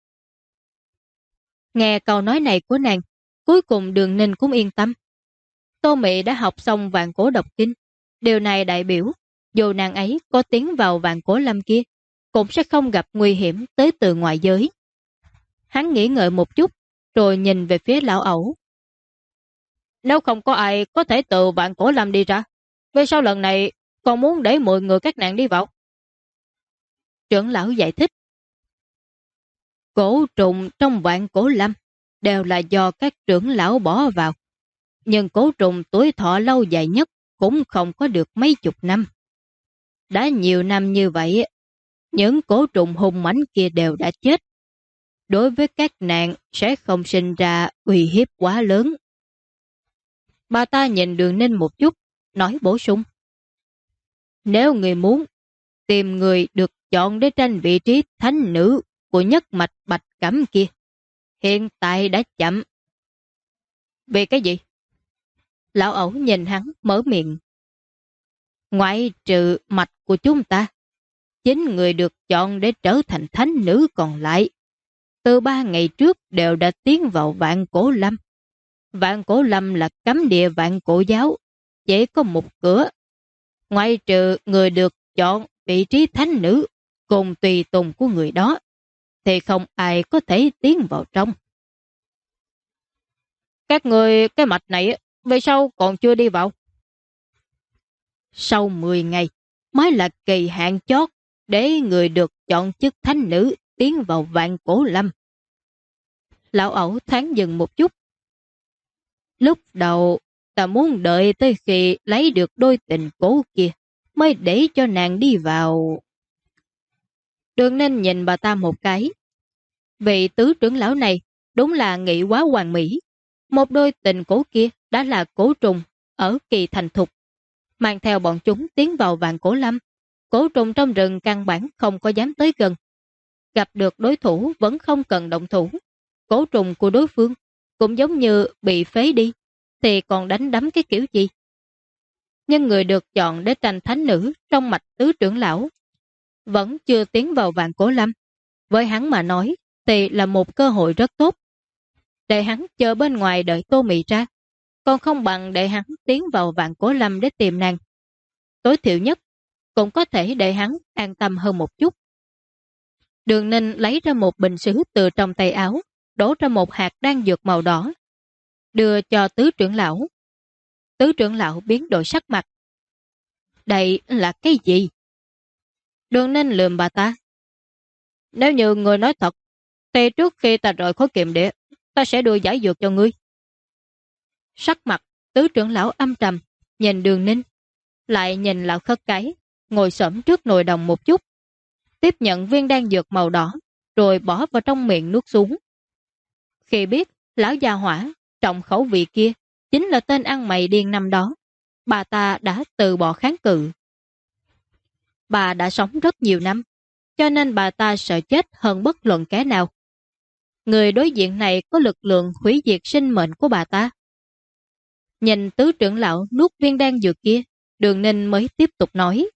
Nghe câu nói này của nàng, cuối cùng Đường Ninh cũng yên tâm. Tô Mị đã học xong Vạn Cổ độc kinh. Điều này đại biểu, dù nàng ấy có tiến vào Vạn Cổ Lâm kia, cũng sẽ không gặp nguy hiểm tới từ ngoại giới. Hắn nghĩ ngợi một chút, rồi nhìn về phía lão ẩu. Nếu không có ai có thể từ Vạn Cổ Lâm đi ra, vì sao lần này còn muốn để 10 người các nàng đi vào? Trưởng lão giải thích. Cổ trùng trong Vạn Cổ Lâm đều là do các trưởng lão bỏ vào. Nhưng cổ trùng tuổi thọ lâu dài nhất cũng không có được mấy chục năm. Đã nhiều năm như vậy, những cổ trùng hung mãnh kia đều đã chết. Đối với các nàng sẽ không sinh ra uy hiếp quá lớn. Bà ta nhìn Đường Ninh một chút, nói bổ sung. Nếu người muốn tìm người được chọn để tranh vị trí thánh nữ của nhất mạch Bạch Cẩm kia, hiện tại đã chậm. Vì cái gì? Lão ẩu nhìn hắn mở miệng. Ngoại trừ mạch của chúng ta, 9 người được chọn để trở thành thánh nữ còn lại, từ 3 ngày trước đều đã tiến vào Vạn Cổ Lâm. Vạn Cổ Lâm là cấm địa Vạn Cổ giáo, chỉ có một cửa. Ngoại trừ người được chọn vị trí thánh nữ cùng tùy tùng của người đó, thì không ai có thể tiến vào trong. Các người cái mạch này vì sao còn chưa đi vào? Sau 10 ngày mới là kỳ hạn chót để người được chọn chức thánh nữ tiến vào Vạn Cổ Lâm. Lão ẩu thoáng dừng một chút. Lúc đầu ta muốn đợi tới khi lấy được đôi tình cố kia mới để cho nàng đi vào. Đường Ninh nhìn bà ta một cái. Vị tứ trưởng lão này đúng là nghĩ quá hoàn mỹ. Một đôi tình cố kia đã là cổ trùng ở kỳ thành thục, mang theo bọn chúng tiến vào Vạn Cổ Lâm. Cổ trùng trong rừng căn bản không có dám tới gần. Gặp được đối thủ vẫn không cần động thủ. Cổ trùng của đối phương cũng giống như bị phế đi, thì còn đánh đấm cái kiểu gì? Nhưng người được chọn để tranh thánh nữ trong mạch tứ trưởng lão vẫn chưa tiến vào Vạn Cổ Lâm. Với hắn mà nói thì là một cơ hội rất tốt. Để hắn chờ bên ngoài đợi Tô Mị ra, còn không bằng để hắn tiến vào Vạn Cổ Lâm để tìm nàng. Tối thiểu nhất cũng có thể để hắn an tâm hơn một chút. Đường Ninh lấy ra một bình sứ từ trong tay áo, đổ ra một hạt đan dược màu đỏ, đưa cho tứ trưởng lão. Tứ trưởng lão biến đổi sắc mặt. Đây là cái gì? Đường Ninh lườm bà ta. Nếu như người nói thật, thì trước khi ta rời khỏi kiềm địa, ta sẽ đưa giải dược cho ngươi. Sắc mặt tứ trưởng lão âm trầm, nhìn Đường Ninh, lại nhìn lão khất cái, ngồi xổm trước nồi đồng một chút, tiếp nhận viên đan dược màu đỏ, rồi bỏ vào trong miệng nuốt xuống. Khi biết lão già hỏa trọng khẩu vị kia chính là tên ăn mày điên năm đó, bà ta đã từ bỏ kháng cự. Bà đã sống rất nhiều năm, cho nên bà ta sợ chết hơn bất luận kẻ nào. Người đối diện này có lực lượng hủy diệt sinh mệnh của bà ta. Nhìn tứ trưởng lão nuốt viên đan dược kia, Đường Ninh mới tiếp tục nói.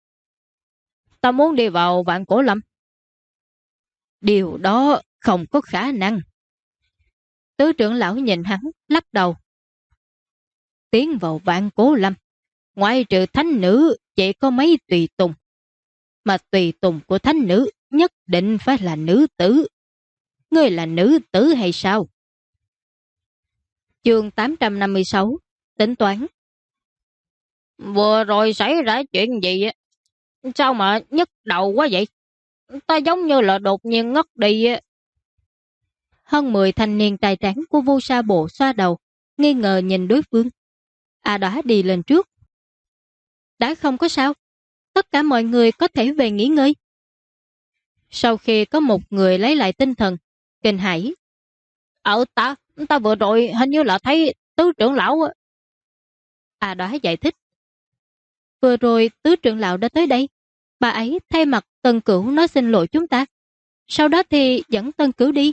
Ta muốn đi vào Vạn Cổ Lâm. Điều đó không có khả năng. Tứ trưởng lão nhìn hắn, lắc đầu. Tiến vào Vạn Cổ Lâm, ngoại trừ thánh nữ chỉ có mấy tùy tùng. Mà tùy tùng của thánh nữ nhất định phải là nữ tử. Ngươi là nữ tử hay sao? Chương 856, tính toán. Vừa rồi xảy ra chuyện gì á? Sao mà nhức đầu quá vậy? Ta giống như là đột nhiên ngất đi á. Hơn 10 thanh niên tài tráng của Vu Sa Bộ xoa đầu, nghi ngờ nhìn đối phương. Đóa đi lên trước. Đã không có sao, tất cả mọi người có thể về nghỉ ngơi. Sau khi có một người lấy lại tinh thần, kinh hãi. Ta vừa rồi hình như là thấy tứ trưởng lão. Đóa giải thích. Vừa rồi tứ trưởng lão đã tới đây. Bà ấy thay mặt Tân Cửu nói xin lỗi chúng ta. Sau đó thì dẫn Tân Cửu đi.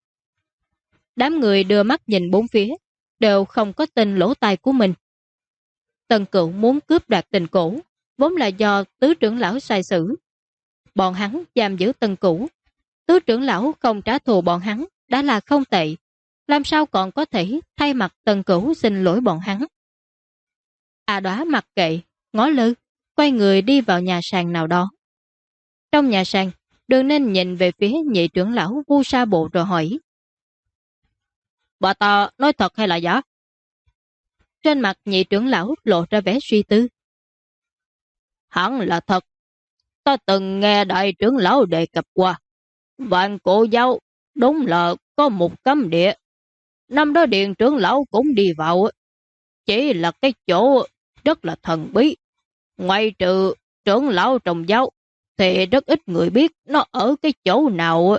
Đám người đưa mắt nhìn bốn phía, đều không có tin lỗ tai của mình. Tân Cửu muốn cướp đoạt tình cổ, vốn là do tứ trưởng lão sai xử. Bọn hắn giam giữ Tân Cửu. Tứ trưởng lão không trả thù bọn hắn đã là không tệ. Làm sao còn có thể thay mặt Tân Cửu xin lỗi bọn hắn? Đóa mặc kệ, ngó lơ, quay người đi vào nhà sàn nào đó. Trong nhà sàn, Đường Ninh nhìn về phía nhị trưởng lão Vu Sa Bộ rồi hỏi. Bà ta nói thật hay là giả? Trên mặt nhị trưởng lão lộ ra vẻ suy tư. Hẳn là thật. Ta từng nghe đại trưởng lão đề cập qua. Vạn Cổ Giáo đúng là có một cấm địa. Năm đó điện trưởng lão cũng đi vào. Chỉ là cái chỗ rất là thần bí. Ngoài trừ trưởng lão trong giáo thì rất ít người biết nó ở cái chỗ nào.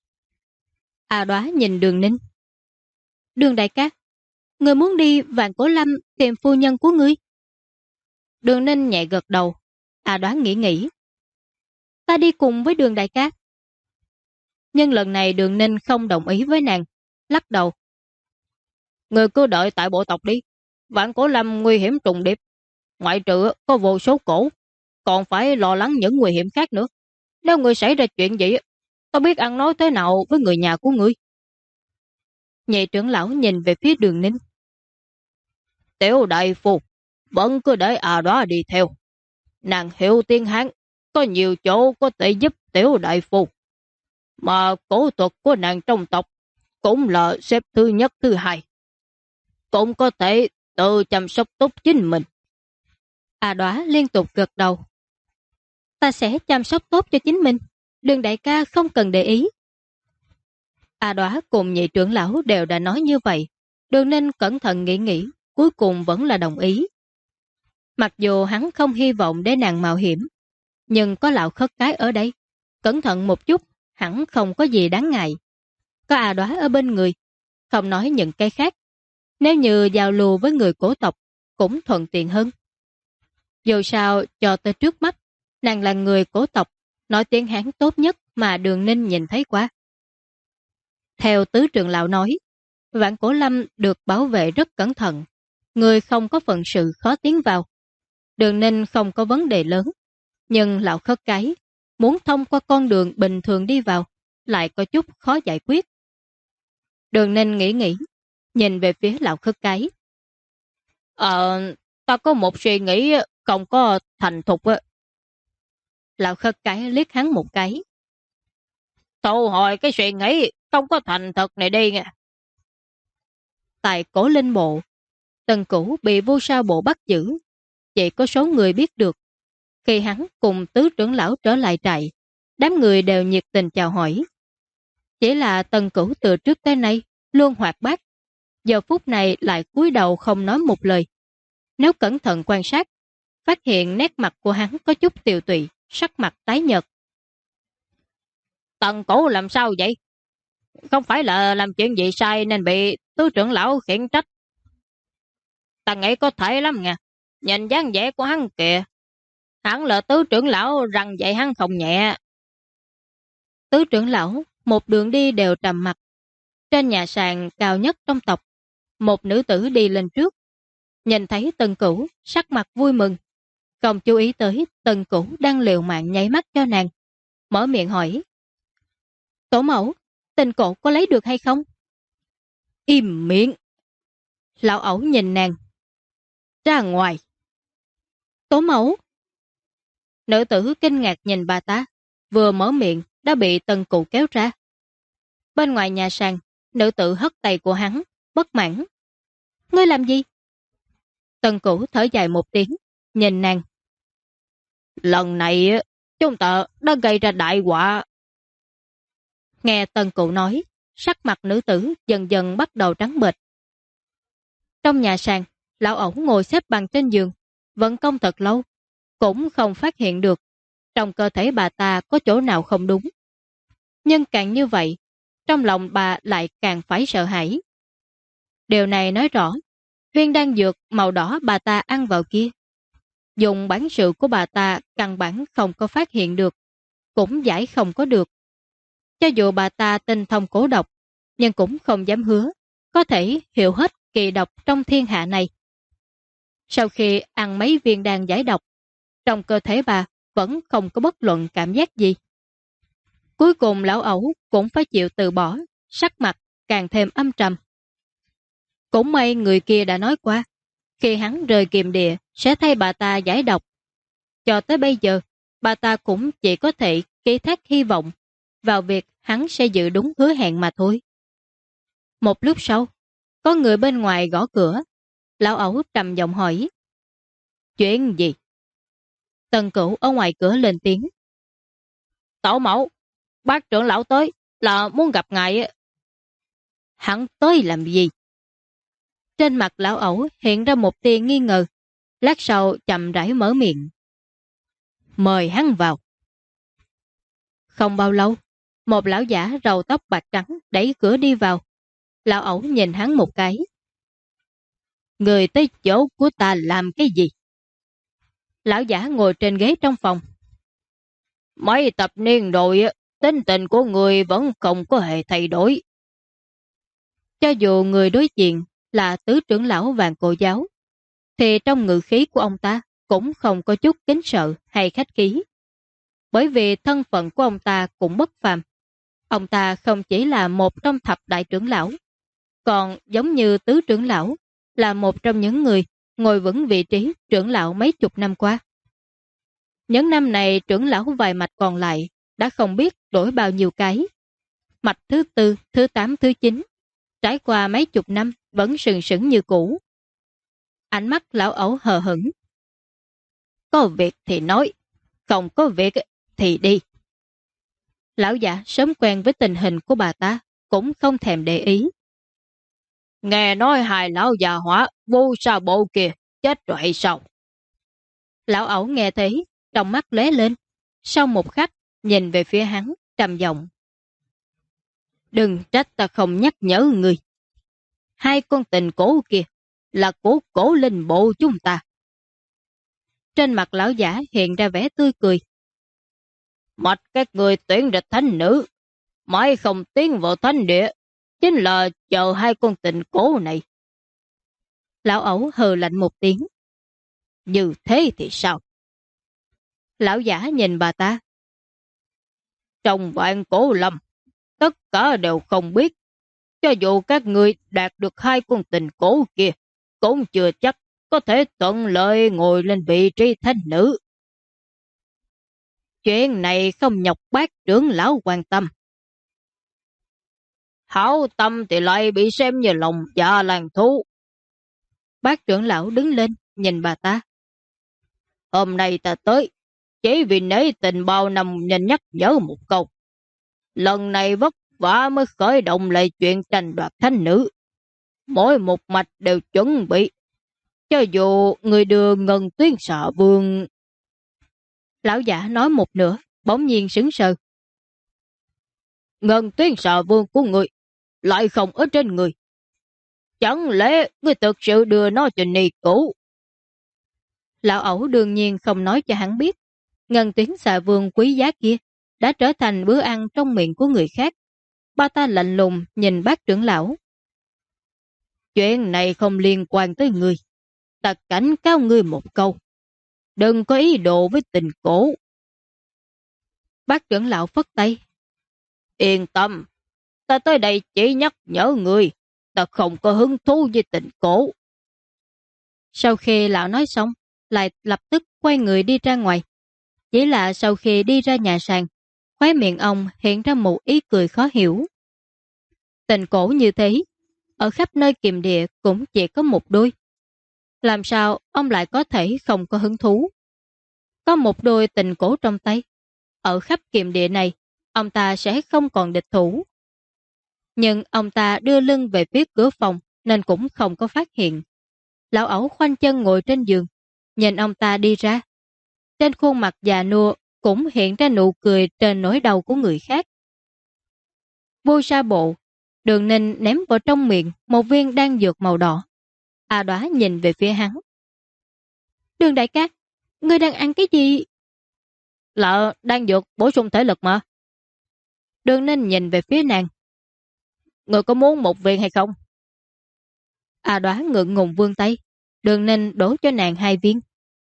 Đóa nhìn Đường Ninh. Đường đại ca, người muốn đi Vạn Cổ Lâm tìm phu nhân của ngươi. Đường Ninh nhẹ gật đầu. Đóa nghĩ. Ta đi cùng với Đường đại ca. Nhưng lần này Đường Ninh không đồng ý với nàng, lắc đầu. Người cứ đợi tại bộ tộc đi. Vạn Cổ Lâm nguy hiểm trùng điệp. Ngoại trừ có vô số cổ, còn phải lo lắng những nguy hiểm khác nữa. Nếu người xảy ra chuyện gì, ta biết ăn nói thế nào với người nhà của ngươi. Nhị trưởng lão nhìn về phía Đường Ninh. Tiểu đại phu, vẫn cứ để Đóa đi theo. Nàng hiểu tiếng Hán, có nhiều chỗ có thể giúp tiểu đại phu. Mà cổ thuật của nàng trong tộc cũng là xếp thứ nhất thứ hai. Cũng có thể tự chăm sóc tốt chính mình. Đóa liên tục gật đầu. Ta sẽ chăm sóc tốt cho chính mình. Đường đại ca không cần để ý. A Đóa cùng nhị trưởng lão đều đã nói như vậy. Đường Ninh cẩn thận nghĩ, cuối cùng vẫn là đồng ý. Mặc dù hắn không hy vọng để nàng mạo hiểm, nhưng có lão khất cái ở đây, cẩn thận một chút, hẳn không có gì đáng ngại. Có A Đóa ở bên người, không nói những cái khác. Nếu như giao lưu với người cổ tộc, cũng thuận tiện hơn. Dù sao, cho tới trước mắt, nàng là người cổ tộc, nói tiếng Hán tốt nhất mà Đường Ninh nhìn thấy qua. Theo tứ trưởng lão nói, Vạn Cổ Lâm được bảo vệ rất cẩn thận, người không có phận sự khó tiến vào. Đường Ninh không có vấn đề lớn, nhưng lão khất cái muốn thông qua con đường bình thường đi vào, lại có chút khó giải quyết. Đường Ninh nghĩ, nhìn về phía lão khất cái. Ta có một suy nghĩ không có thành thục á. Lão khất cái liếc hắn một cái. Thu hồi cái suy nghĩ không có thành thực này đi nha. Tại Cổ Linh Bộ, Tần Cửu bị Vô Sao Bộ bắt giữ, chỉ có số người biết được. Khi hắn cùng tứ trưởng lão trở lại trại, đám người đều nhiệt tình chào hỏi. Chỉ là Tần Cửu từ trước tới nay luôn hoạt bát, giờ phút này lại cúi đầu không nói một lời. Nếu cẩn thận quan sát, phát hiện nét mặt của hắn có chút tiều tụy, sắc mặt tái nhợt. Tần Cửu làm sao vậy? Không phải là làm chuyện gì sai nên bị tứ trưởng lão khiển trách. Ta nghĩ có thể lắm nha. Nhìn dáng vẻ của hắn kìa. Hắn là tứ trưởng lão rằng vậy hắn không nhẹ. Tứ trưởng lão một đường đi đều trầm mặt. Trên nhà sàn cao nhất trong tộc, một nữ tử đi lên trước. Nhìn thấy Tần Cửu sắc mặt vui mừng. Không chú ý tới Tần Cửu đang liều mạng nháy mắt cho nàng. Mở miệng hỏi. Tổ mẫu, Tình Cổ có lấy được hay không? Im miệng. Lão ẩu nhìn nàng. Ra ngoài. Tổ mẫu. Nữ tử kinh ngạc nhìn bà ta, vừa mở miệng đã bị Tần Cửu kéo ra. Bên ngoài nhà sàn, nữ tử hất tay của hắn, bất mãn. Ngươi làm gì? Tần Cửu thở dài một tiếng, nhìn nàng. Lần này chúng ta đã gây ra đại họa. Nghe Tần Cửu nói, sắc mặt nữ tử dần dần bắt đầu trắng bệch. Trong nhà sàn, lão ẩu ngồi xếp bằng trên giường, vận công thật lâu, cũng không phát hiện được trong cơ thể bà ta có chỗ nào không đúng. Nhưng càng như vậy, trong lòng bà lại càng phải sợ hãi. Điều này nói rõ, viên đan dược màu đỏ bà ta ăn vào kia, dùng bản sự của bà ta căn bản không có phát hiện được, cũng giải không có được. Cho dù bà ta tinh thông cổ độc, nhưng cũng không dám hứa có thể hiểu hết kỳ độc trong thiên hạ này. Sau khi ăn mấy viên đan giải độc, trong cơ thể bà vẫn không có bất luận cảm giác gì. Cuối cùng lão ẩu cũng phải chịu từ bỏ, sắc mặt càng thêm âm trầm. Cũng may người kia đã nói qua, khi hắn rời kiềm địa sẽ thay bà ta giải độc. Cho tới bây giờ, bà ta cũng chỉ có thể ký thác hy vọng vào việc hắn sẽ giữ đúng hứa hẹn mà thôi. Một lúc sau, có người bên ngoài gõ cửa. Lão ẩu trầm giọng hỏi. Chuyện gì? Tần Cửu ở ngoài cửa lên tiếng. Tổ mẫu, bác trưởng lão tới là muốn gặp ngài. Hắn tới làm gì? Trên mặt lão ẩu hiện ra một tia nghi ngờ. Lát sau chậm rãi mở miệng. Mời hắn vào. Không bao lâu, một lão giả râu tóc bạc trắng đẩy cửa đi vào. Lão ẩu nhìn hắn một cái. Người tới chỗ của ta làm cái gì? Lão giả ngồi trên ghế trong phòng. Mấy tập niên rồi, tính tình của người vẫn không có hề thay đổi. Cho dù người đối diện là tứ trưởng lão Vạn Cổ Giáo, thì trong ngữ khí của ông ta cũng không có chút kính sợ hay khách khí. Bởi vì thân phận của ông ta cũng bất phàm. Ông ta không chỉ là một trong thập đại trưởng lão, còn giống như tứ trưởng lão, là một trong những người ngồi vững vị trí trưởng lão mấy chục năm qua. Những năm này trưởng lão vài mạch còn lại đã không biết đổi bao nhiêu cái. Mạch thứ 4, thứ 8, thứ 9, trải qua mấy chục năm vẫn sừng sững như cũ. Ánh mắt lão ẩu hờ hững. Có việc thì nói, không có việc thì đi. Lão giả sớm quen với tình hình của bà ta, cũng không thèm để ý. Nghe nói hai lão già hỏa vô sa bộ kia chết rồi hay sao? Lão ẩu nghe thấy, trong mắt lóe lên. Sau một khắc, nhìn về phía hắn, trầm giọng. Đừng trách ta không nhắc nhở người. Hai con tình cổ kia là của cổ linh bộ chúng ta. Trên mặt lão giả hiện ra vẻ tươi cười. Mặt các người tuyển địch thánh nữ, mãi không tiến vào thánh địa, chính là chờ hai con tình cổ này. Lão ẩu hừ lạnh một tiếng. Như thế thì sao? Lão giả nhìn bà ta. Trong vạn cổ lâm, tất cả đều không biết. Cho dù các người đạt được hai con tình cổ kia, cũng chưa chắc có thể thuận lợi ngồi lên vị trí thánh nữ. Chuyện này không nhọc bác trưởng lão quan tâm. Hảo tâm thì lại bị xem như lòng dạ làng thú. Bác trưởng lão đứng lên, nhìn bà ta. Hôm nay ta tới, chỉ vì nể tình bao năm nên nhắc nhở một câu. Lần này vất vả mới khởi động lại chuyện tranh đoạt thánh nữ. Mỗi một mạch đều chuẩn bị. Cho dù người đưa Ngân Tuyên Xạ Vương... Lão giả nói một nửa, bỗng nhiên sững sờ. Ngân Tuyên Xạ Vương của người lại không ở trên người. Chẳng lẽ người thực sự đưa nó cho Ni Cũ? Lão ẩu đương nhiên không nói cho hắn biết. Ngân Tuyến Xạ Vương quý giá kia đã trở thành bữa ăn trong miệng của người khác. Ba ta lạnh lùng nhìn bác trưởng lão. Chuyện này không liên quan tới người. Ta cảnh cáo ngươi một câu. Đừng có ý đồ với tình cổ. Bác trưởng lão phất tay. Yên tâm. Ta tới đây chỉ nhắc nhở người. Ta không có hứng thú với tình cổ. Sau khi lão nói xong, lại lập tức quay người đi ra ngoài. Chỉ là sau khi đi ra nhà sàn, khóe miệng ông hiện ra một ý cười khó hiểu. Tình cổ như thế, ở khắp nơi kiềm địa cũng chỉ có một đôi. Làm sao ông lại có thể không có hứng thú? Có một đôi tình cổ trong tay. Ở khắp kiềm địa này, ông ta sẽ không còn địch thủ. Nhưng ông ta đưa lưng về phía cửa phòng nên cũng không có phát hiện. Lão ẩu khoanh chân ngồi trên giường, nhìn ông ta đi ra. Trên khuôn mặt già nua cũng hiện ra nụ cười trên nỗi đau của người khác. Vô sa bộ, Đường Ninh ném vào trong miệng một viên đan dược màu đỏ. A Đóa nhìn về phía hắn. Đường đại ca, ngươi đang ăn cái gì? Là đan dược bổ sung thể lực mà. Đường Ninh nhìn về phía nàng. Người có muốn một viên hay không? A Đóa ngượng ngùng vươn tay. Đường Ninh đổ cho nàng 2 viên.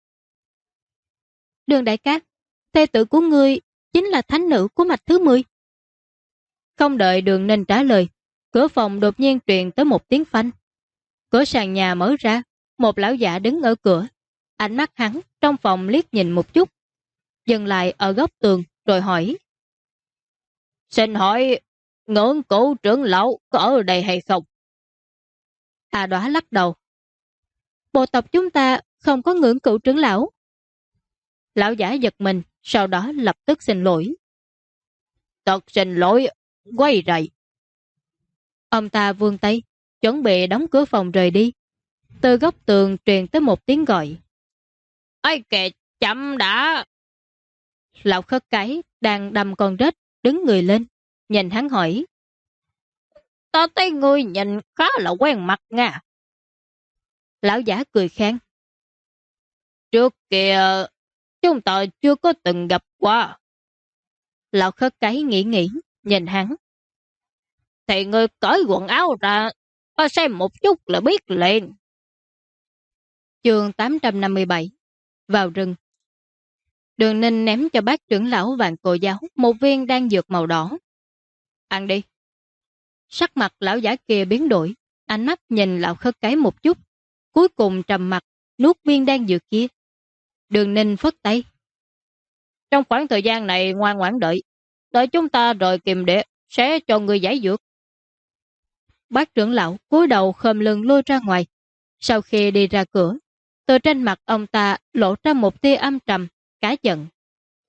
Đường đại ca, thê tử của ngươi chính là thánh nữ của mạch thứ 10. Không đợi Đường Ninh trả lời, cửa phòng đột nhiên truyền tới một tiếng phanh. Cửa sàn nhà mở ra, một lão giả đứng ở cửa. Ánh mắt hắn trong phòng liếc nhìn một chút, dừng lại ở góc tường rồi hỏi. Xin hỏi, Ngưỡng Cửu trưởng lão có ở đây hay không? A Đóa lắc đầu. Bộ tộc chúng ta không có Ngưỡng Cửu trưởng lão. Lão giả giật mình, sau đó lập tức xin lỗi. Thật xin lỗi, quay rầy. Ông ta vươn tay, chuẩn bị đóng cửa phòng rời đi. Từ góc tường truyền tới một tiếng gọi. Ây kìa, chậm đã. Lão Khất Cái đang đâm con rết, đứng người lên, nhìn hắn hỏi. Ta thấy ngươi nhìn khá là quen mặt nha. Lão giả cười khan. Trước kia, chúng ta chưa có từng gặp qua. Lão Khất Cái nghĩ, nhìn hắn. Thì ngươi cởi quần áo ra, ta xem một chút là biết liền. Chương 857. Vào rừng. Đường Ninh ném cho bác trưởng lão Vạn Cổ Giáo một viên đan dược màu đỏ. Ăn đi. Sắc mặt lão giả kia biến đổi, ánh mắt nhìn lão Khất Cái một chút, cuối cùng trầm mặt, nuốt viên đan dược kia. Đường Ninh phất tay. Trong khoảng thời gian này ngoan ngoãn đợi chúng ta rồi kiềm địa, sẽ cho người giải dược. Bác trưởng lão cúi đầu khom lưng lui ra ngoài. Sau khi đi ra cửa, từ trên mặt ông ta lộ ra một tia âm trầm, cá giận.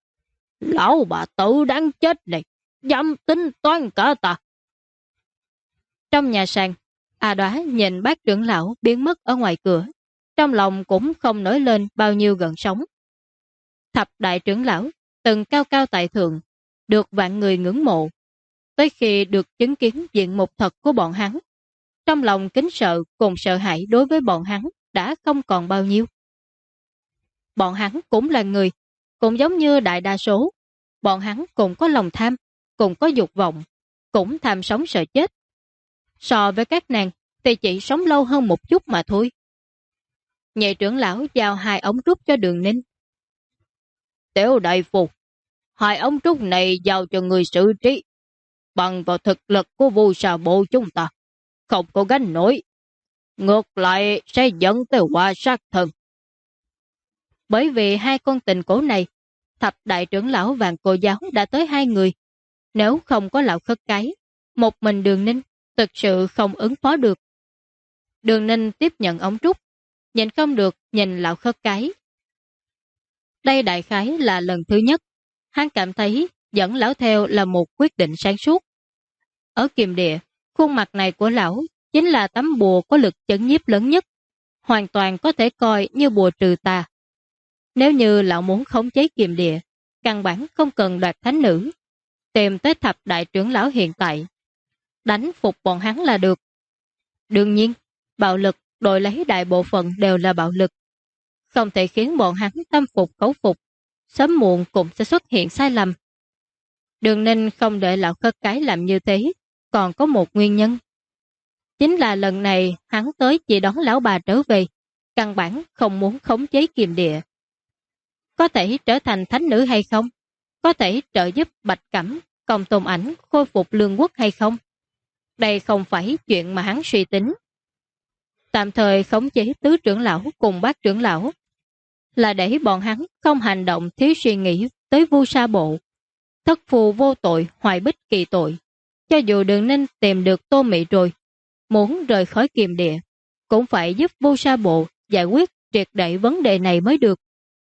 Lão bà tử đáng chết này, dám tính toán cả ta. Trong nhà sàn, A Đóa nhìn bác trưởng lão biến mất ở ngoài cửa, trong lòng cũng không nổi lên bao nhiêu gợn sóng. Thập đại trưởng lão từng cao cao tại thượng, được vạn người ngưỡng mộ. Tới khi được chứng kiến diện mục thật của bọn hắn, trong lòng kính sợ cùng sợ hãi đối với bọn hắn đã không còn bao nhiêu. Bọn hắn cũng là người, cũng giống như đại đa số. Bọn hắn cũng có lòng tham, cũng có dục vọng, cũng tham sống sợ chết. So với các nàng thì chỉ sống lâu hơn một chút mà thôi. Nhị trưởng lão giao 2 ống trúc cho Đường Ninh. Tiểu đại phu, 2 ống trúc này giao cho người xử trí. Bằng vào thực lực của Vu Sa Bộ chúng ta, không có gánh nổi. Ngược lại sẽ dẫn tới họa sát thân. Bởi vì 2 con tình cổ này, thập đại trưởng lão Vạn Cổ Giáo đã tới 2 người. Nếu không có lão khất cái, một mình Đường Ninh thực sự không ứng phó được. Đường Ninh tiếp nhận ống trúc, nhìn không được nhìn lão khất cái. Đây đại khái là lần thứ nhất, hắn cảm thấy dẫn lão theo là một quyết định sáng suốt. Ở Kiềm Địa, khuôn mặt này của lão chính là tấm bùa có lực chấn nhiếp lớn nhất, hoàn toàn có thể coi như bùa trừ tà. Nếu như lão muốn khống chế Kiềm Địa, căn bản không cần đoạt thánh nữ, tìm tới thập đại trưởng lão hiện tại, đánh phục bọn hắn là được. Đương nhiên, bạo lực đổi lấy đại bộ phận đều là bạo lực. Không thể khiến bọn hắn tâm phục khẩu phục, sớm muộn cũng sẽ xuất hiện sai lầm. Đường Ninh không để lão khất cái làm như thế, còn có một nguyên nhân. Chính là lần này hắn tới chỉ đón lão bà trở về, căn bản không muốn khống chế Kiềm Địa. Có thể trở thành thánh nữ hay không? Có thể trợ giúp Bạch Cẩm, Công Tôn Ảnh khôi phục lương quốc hay không? Đây không phải chuyện mà hắn suy tính. Tạm thời khống chế tứ trưởng lão cùng bát trưởng lão là để bọn hắn không hành động thiếu suy nghĩ tới Vu Sa Bộ. Thất phù vô tội, hoài bích kỳ tội. Cho dù Đường Ninh tìm được Tô Mị rồi, muốn rời khỏi Kiềm Địa, cũng phải giúp Vu Sa Bộ giải quyết triệt để vấn đề này mới được.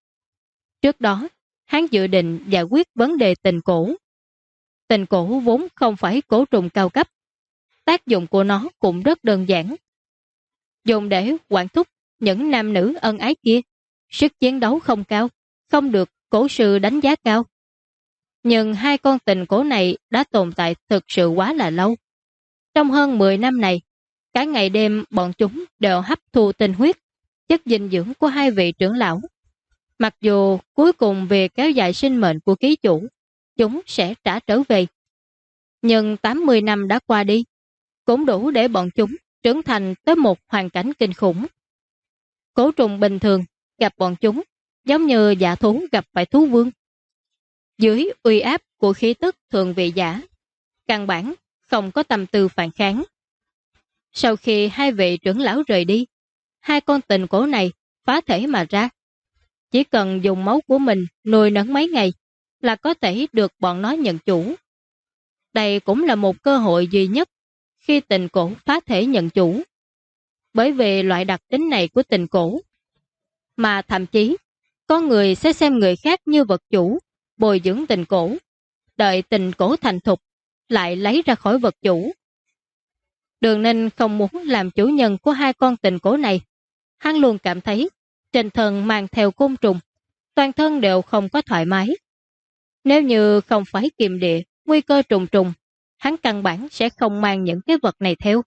Trước đó, hắn dự định giải quyết vấn đề tình cổ. Tình cổ vốn không phải cổ trùng cao cấp. Tác dụng của nó cũng rất đơn giản. Dùng để quản thúc những nam nữ ân ái kia. Sức chiến đấu không cao, không được cổ sư đánh giá cao. Nhưng 2 con tình cổ này đã tồn tại thực sự quá là lâu. Trong hơn 10 năm này, cả ngày đêm bọn chúng đều hấp thu tinh huyết, chất dinh dưỡng của 2 vị trưởng lão. Mặc dù cuối cùng về kéo dài sinh mệnh của ký chủ, chúng sẽ trả trở về. Nhưng 80 năm đã qua đi, cũng đủ để bọn chúng trưởng thành tới một hoàn cảnh kinh khủng. Cổ trùng bình thường gặp bọn chúng giống như dạ thú gặp phải thú vương. Dưới uy áp của khí tức thượng vị giả, căn bản không có tâm tư phản kháng. Sau khi 2 vị trưởng lão rời đi, 2 con tình cổ này phá thể mà ra. Chỉ cần dùng máu của mình nuôi nấng mấy ngày là có thể được bọn nó nhận chủ. Đây cũng là một cơ hội duy nhất khi tình cổ phá thể nhận chủ. Bởi vì loại đặc tính này của tình cổ, mà thậm chí có người sẽ xem người khác như vật chủ, bồi dưỡng tình cổ, đợi tình cổ thành thục, lại lấy ra khỏi vật chủ. Đường Ninh không muốn làm chủ nhân của 2 con tình cổ này. Hắn luôn cảm thấy trên thân mang theo côn trùng, toàn thân đều không có thoải mái. Nếu như không phải Kiềm Địa, nguy cơ trùng trùng, hắn căn bản sẽ không mang những cái vật này theo.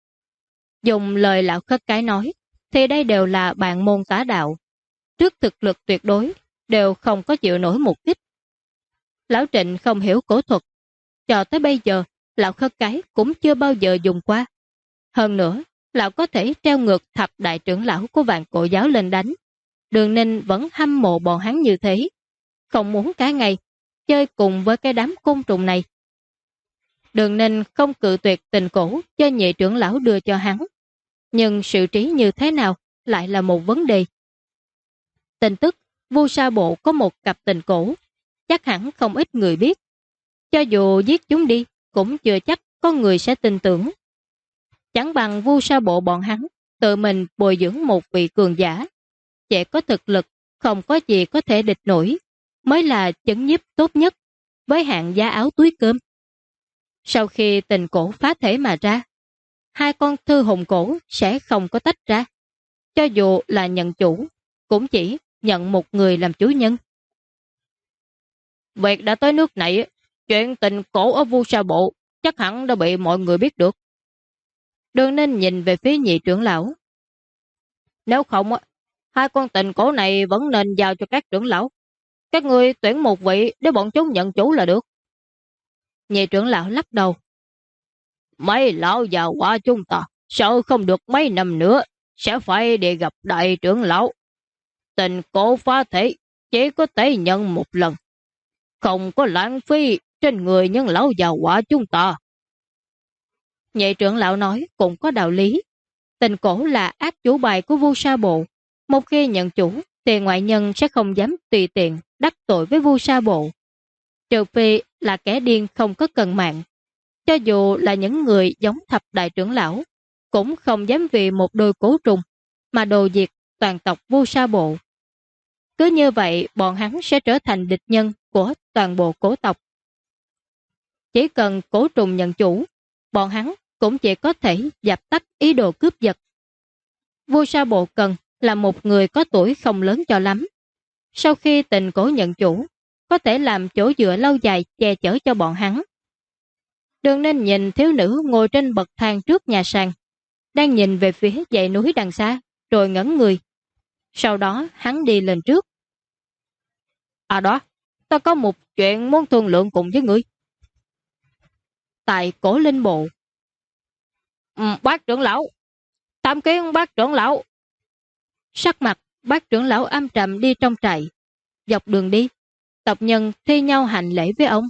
Dùng lời lão khất cái nói, thì đây đều là bạn môn tả đạo. Trước thực lực tuyệt đối, đều không có chịu nổi một kích. Lão Trịnh không hiểu cổ thuật, cho tới bây giờ, lão khất cái cũng chưa bao giờ dùng qua. Hơn nữa, lão có thể treo ngược thập đại trưởng lão của Vạn Cổ Giáo lên đánh. Đường Ninh vẫn hâm mộ bọn hắn như thế, không muốn cả ngày chơi cùng với cái đám côn trùng này. Đường Ninh không cự tuyệt tình cổ cho nhị trưởng lão đưa cho hắn, nhưng sự trí như thế nào lại là một vấn đề. Tin tức Vu Sa Bộ có một cặp tình cổ, chắc hẳn không ít người biết. Cho dù giết chúng đi, cũng chưa chắc có người sẽ tin tưởng. Chẳng bằng Vu Sa Bộ bọn hắn tự mình bồi dưỡng một vị cường giả, chỉ có thực lực, không có gì có thể địch nổi. mới là chấn nhiếp tốt nhất với hạng giá áo túi cơm. Sau khi tình cổ phá thể mà ra, hai con thư hồn cổ sẽ không có tách ra. Cho dù là nhận chủ, cũng chỉ nhận một người làm chủ nhân. Việc đã tới nước này, chuyện tình cổ ở Vu Sa Bộ chắc hẳn đã bị mọi người biết được. Đường Ninh nhìn về phía nhị trưởng lão. Nếu không, hai con tình cổ này vẫn nên giao cho các trưởng lão. Các người tuyển một vị để bọn chúng nhận chủ là được. Nhị trưởng lão lắc đầu. Mấy lão già quả chúng ta sợ không được mấy năm nữa sẽ phải đi gặp đại trưởng lão. Tình cổ phá thể chỉ có thể nhận một lần, không có lãng phí trên người những lão già quả chúng ta. Nhị trưởng lão nói cũng có đạo lý. Tình cổ là ác chủ bài của Vu Sa Bộ. Một khi nhận chủ thì ngoại nhân sẽ không dám tùy tiện đắc tội với Vu Sa Bộ. Trừ phi là kẻ điên không có cần mạng. Cho dù là những người giống thập đại trưởng lão, cũng không dám vì một đôi cổ trùng mà đồ diệt toàn tộc Vu Sa Bộ. Cứ như vậy bọn hắn sẽ trở thành địch nhân của toàn bộ cổ tộc. Chỉ cần cổ trùng nhận chủ, bọn hắn cũng chỉ có thể dập tắt ý đồ cướp giật. Vu Sa Bộ cần là một người có tuổi không lớn cho lắm. Sau khi tình cổ nhận chủ, có thể làm chỗ dựa lâu dài che chở cho bọn hắn. Đường Ninh nhìn thiếu nữ ngồi trên bậc thang trước nhà sàn, đang nhìn về phía dãy núi đằng xa, rồi ngẩn người. Sau đó hắn đi lên trước. À đó, ta có một chuyện muốn thương lượng cùng với ngươi. Tại Cổ Linh Bộ. Bác trưởng lão, tham kiến bác trưởng lão. Sắc mặt bác trưởng lão âm trầm đi trong trại. Dọc đường đi, tộc nhân thi nhau hành lễ với ông.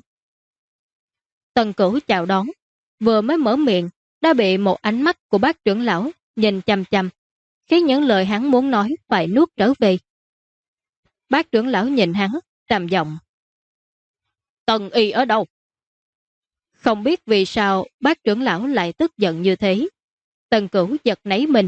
Tần Cửu chào đón, vừa mới mở miệng đã bị một ánh mắt của bác trưởng lão nhìn chằm chằm, khiến những lời hắn muốn nói phải nuốt trở về. Bác trưởng lão nhìn hắn, trầm giọng. Tần y ở đâu? Không biết vì sao bác trưởng lão lại tức giận như thế. Tần Cửu giật nảy mình.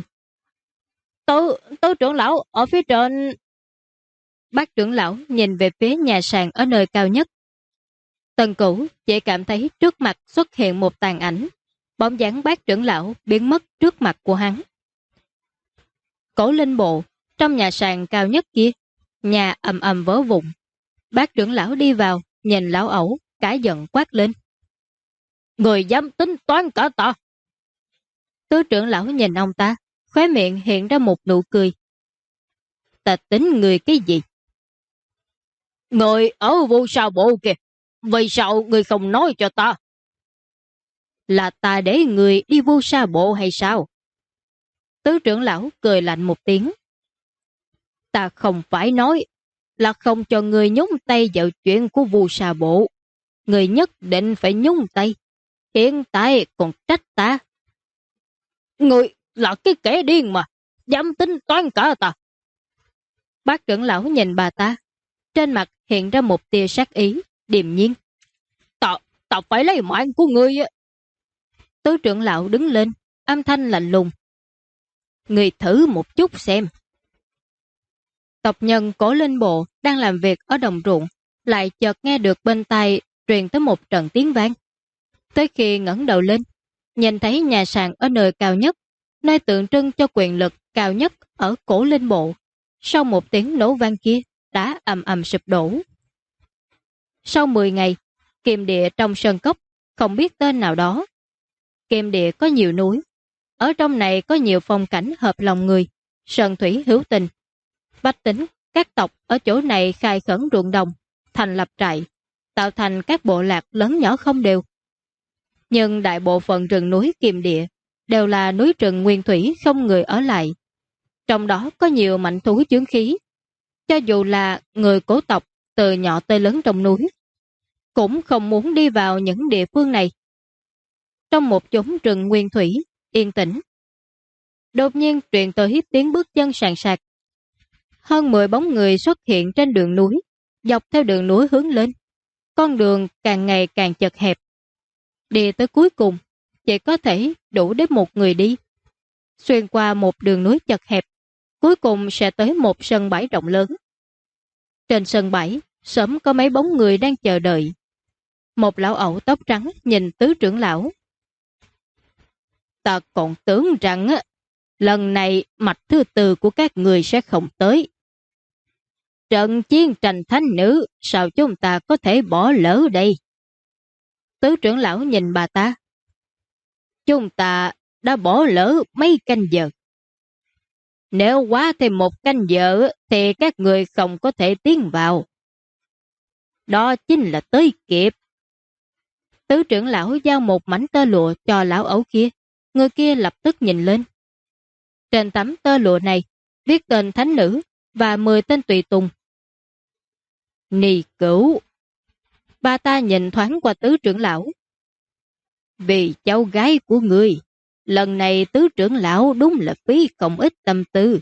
Tứ trưởng lão ở phía trên. Bác trưởng lão nhìn về phía nhà sàn ở nơi cao nhất. Tần Cửu chỉ cảm thấy trước mặt xuất hiện một tàn ảnh. Bóng dáng bác trưởng lão biến mất trước mặt của hắn. Cổ Linh Bộ, trong nhà sàn cao nhất kia, nhà ầm ầm vỡ vụn. Bác trưởng lão đi vào, nhìn lão ẩu, cả giận quát lên. Người dám tính toán cả ta. Tứ trưởng lão nhìn ông ta, khóe miệng hiện ra một nụ cười. Ta tính người cái gì? Người ở Vu Sa Bộ kìa, vì sao người không nói cho ta? Là ta để người đi Vu Sa Bộ hay sao? Tứ trưởng lão cười lạnh một tiếng. Ta không phải nói là không cho người nhúng tay vào chuyện của Vu Sa Bộ. Người nhất định phải nhúng tay. Hiện tại còn trách ta. Người là cái kẻ điên mà, dám tính toán cả ta. Bác trưởng lão nhìn bà ta, trên mặt hiện ra một tia sát ý, điềm nhiên. Ta phải lấy mạng của ngươi. Tứ trưởng lão đứng lên, âm thanh lạnh lùng. Người thử một chút xem. Tộc nhân Cổ Linh Bộ đang làm việc ở đồng ruộng, lại chợt nghe được bên tai truyền tới một trận tiếng vang. Tới khi ngẩng đầu lên, nhìn thấy nhà sàn ở nơi cao nhất, nơi tượng trưng cho quyền lực cao nhất ở Cổ Linh Bộ. Sau một tiếng nổ vang kia, đã ầm ầm sụp đổ. Sau 10 ngày, kiềm địa trong sơn cốc, không biết tên nào đó. Kiềm địa có nhiều núi. Ở trong này có nhiều phong cảnh hợp lòng người, sơn thủy hữu tình. Bách tính, các tộc ở chỗ này khai khẩn ruộng đồng, thành lập trại, tạo thành các bộ lạc lớn nhỏ không đều. Nhưng đại bộ phận rừng núi kiềm địa đều là núi rừng nguyên thủy không người ở lại. Trong đó có nhiều mạnh thú chướng khí. Cho dù là người cố tộc từ nhỏ tới lớn trong núi, cũng không muốn đi vào những địa phương này. Trong một chốn rừng nguyên thủy, yên tĩnh, đột nhiên truyền tới tiếng bước chân sàn sạc. Hơn 10 bóng người xuất hiện trên đường núi, dọc theo đường núi hướng lên. Con đường càng ngày càng chật hẹp. Đi tới cuối cùng, chỉ có thể đủ để một người đi. Xuyên qua một đường núi chật hẹp, cuối cùng sẽ tới một sân bãi rộng lớn. Trên sân bãi sớm có mấy bóng người đang chờ đợi. Một lão ẩu tóc trắng nhìn tứ trưởng lão. Ta còn tưởng rằng lần này mạch thứ tư của các người sẽ không tới. Trận chiến tranh thánh nữ, sao chúng ta có thể bỏ lỡ đây? Tứ trưởng lão nhìn bà ta. Chúng ta đã bỏ lỡ mấy canh giờ. Nếu quá thêm một canh giờ thì các người không có thể tiến vào. Đó chính là tới kịp. Tứ trưởng lão giao một mảnh tơ lụa cho lão ấu kia. Người kia lập tức nhìn lên. Trên tấm tơ lụa này viết tên thánh nữ và 10 tên tùy tùng. Nì Cửu. Bà ta nhìn thoáng qua tứ trưởng lão. Vì cháu gái của ngươi, lần này tứ trưởng lão đúng là phí không ít tâm tư.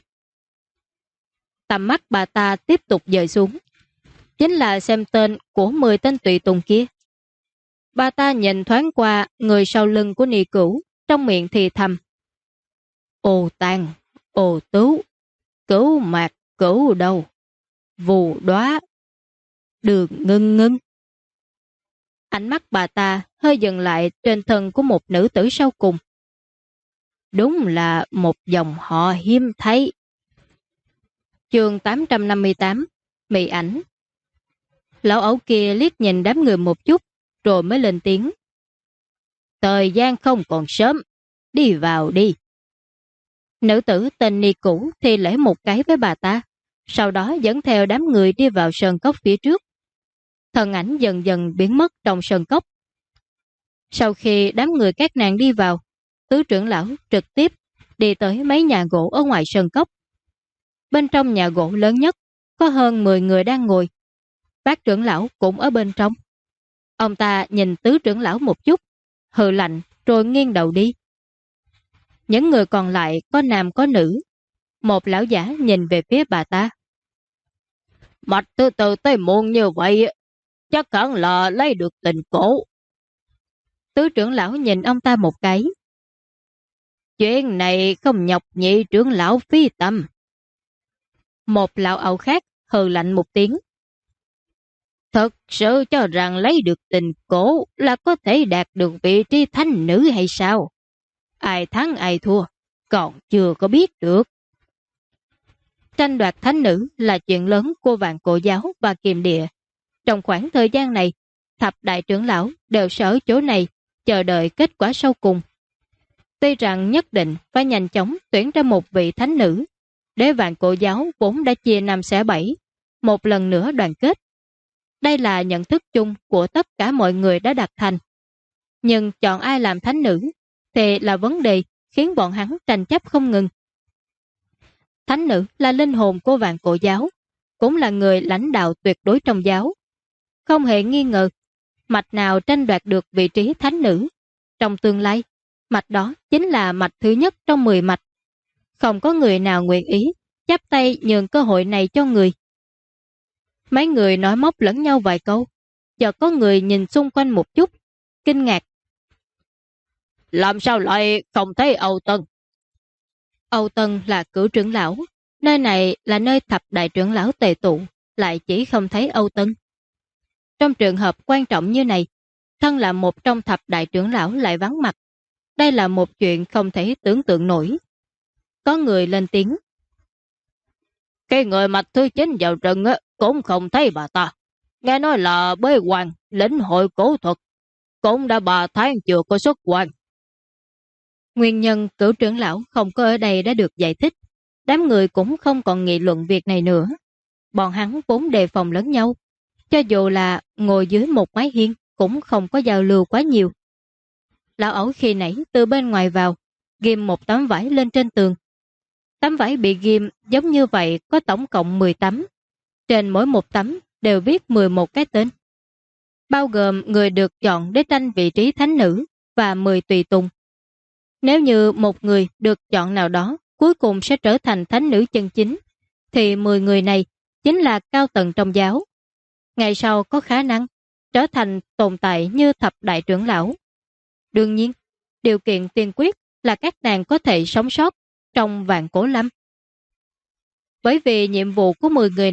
Tầm mắt bà ta tiếp tục dời xuống. Chính là xem tên của 10 tên tùy tùng kia. Bà ta nhìn thoáng qua người sau lưng của Nì Cửu, trong miệng thì thầm. Ô Tàn, Ô Tứ, Cửu Mạc, Cửu Đầu, Vù Đóa, Đường Ngưng Ngưng. Ánh mắt bà ta hơi dừng lại trên thân của một nữ tử sau cùng. Đúng là một dòng họ hiếm thấy. Chương 858, Mị ảnh. Lão ẩu kia liếc nhìn đám người một chút, rồi mới lên tiếng. Thời gian không còn sớm, đi vào đi. Nữ tử tên Ni Cũ thì lễ một cái với bà ta, sau đó dẫn theo đám người đi vào sơn cốc phía trước. Thân ảnh dần dần biến mất trong sơn cốc. Sau khi đám người các nàng đi vào, tứ trưởng lão trực tiếp đi tới mấy nhà gỗ ở ngoài sơn cốc. Bên trong nhà gỗ lớn nhất, có hơn 10 người đang ngồi. Bác trưởng lão cũng ở bên trong. Ông ta nhìn tứ trưởng lão một chút, hừ lạnh rồi nghiêng đầu đi. Những người còn lại có nam có nữ. Một lão giả nhìn về phía bà ta. Mạch thứ tư tới muộn như vậy, chắc hẳn là lấy được tình cổ. Tứ trưởng lão nhìn ông ta một cái. Chuyện này không nhọc nhị trưởng lão phí tâm. Một lão ẩu khác hừ lạnh một tiếng. Thật sự cho rằng lấy được tình cổ là có thể đạt được vị trí thánh nữ hay sao? Ai thắng ai thua, còn chưa có biết được. Tranh đoạt thánh nữ là chuyện lớn của Vạn Cổ Giáo và Kiềm Địa. Trong khoảng thời gian này, thập đại trưởng lão đều sẽ ở chỗ này chờ đợi kết quả sau cùng. Tuy rằng nhất định phải nhanh chóng tuyển ra một vị thánh nữ, để Vạn Cổ Giáo vốn đã chia 5 xẻ 7, một lần nữa đoàn kết. Đây là nhận thức chung của tất cả mọi người đã đạt thành. Nhưng chọn ai làm thánh nữ thì là vấn đề khiến bọn hắn tranh chấp không ngừng. Thánh nữ là linh hồn của Vạn Cổ Giáo, cũng là người lãnh đạo tuyệt đối trong giáo. Không hề nghi ngờ, mạch nào tranh đoạt được vị trí thánh nữ. Trong tương lai, mạch đó chính là mạch thứ nhất trong 10 mạch. Không có người nào nguyện ý chắp tay nhường cơ hội này cho người. Mấy người nói móc lẫn nhau vài câu, chợt có người nhìn xung quanh một chút, kinh ngạc. Làm sao lại không thấy Âu Tân? Âu Tân là cửu trưởng lão, nơi này là nơi thập đại trưởng lão tề tụ, lại chỉ không thấy Âu Tân. Trong trường hợp quan trọng như này, thân là một trong thập đại trưởng lão lại vắng mặt. Đây là một chuyện không thể tưởng tượng nổi. Có người lên tiếng. Cái người mạch thứ 9 vào rừng cũng không thấy bà ta. Nghe nói là bế quan, lĩnh hội cổ thuật, cũng đã 3 tháng chưa có xuất quan. Nguyên nhân cửu trưởng lão không có ở đây đã được giải thích. Đám người cũng không còn nghị luận việc này nữa. Bọn hắn vốn đề phòng lẫn nhau. Cho dù là ngồi dưới một mái hiên cũng không có giao lưu quá nhiều. Lão ẩu khi nãy từ bên ngoài vào, ghim một tấm vải lên trên tường. Tấm vải bị ghim giống như vậy có tổng cộng 10 tấm. Trên mỗi một tấm đều viết 11 cái tên. Bao gồm người được chọn để tranh vị trí thánh nữ và 10 tùy tùng. Nếu như một người được chọn nào đó cuối cùng sẽ trở thành thánh nữ chân chính, thì 10 người này chính là cao tầng trong giáo. Ngày sau có khả năng trở thành tồn tại như thập đại trưởng lão. Đương nhiên, điều kiện tiên quyết là các nàng có thể sống sót trong Vạn Cổ Lâm. Bởi vì nhiệm vụ của 10 người này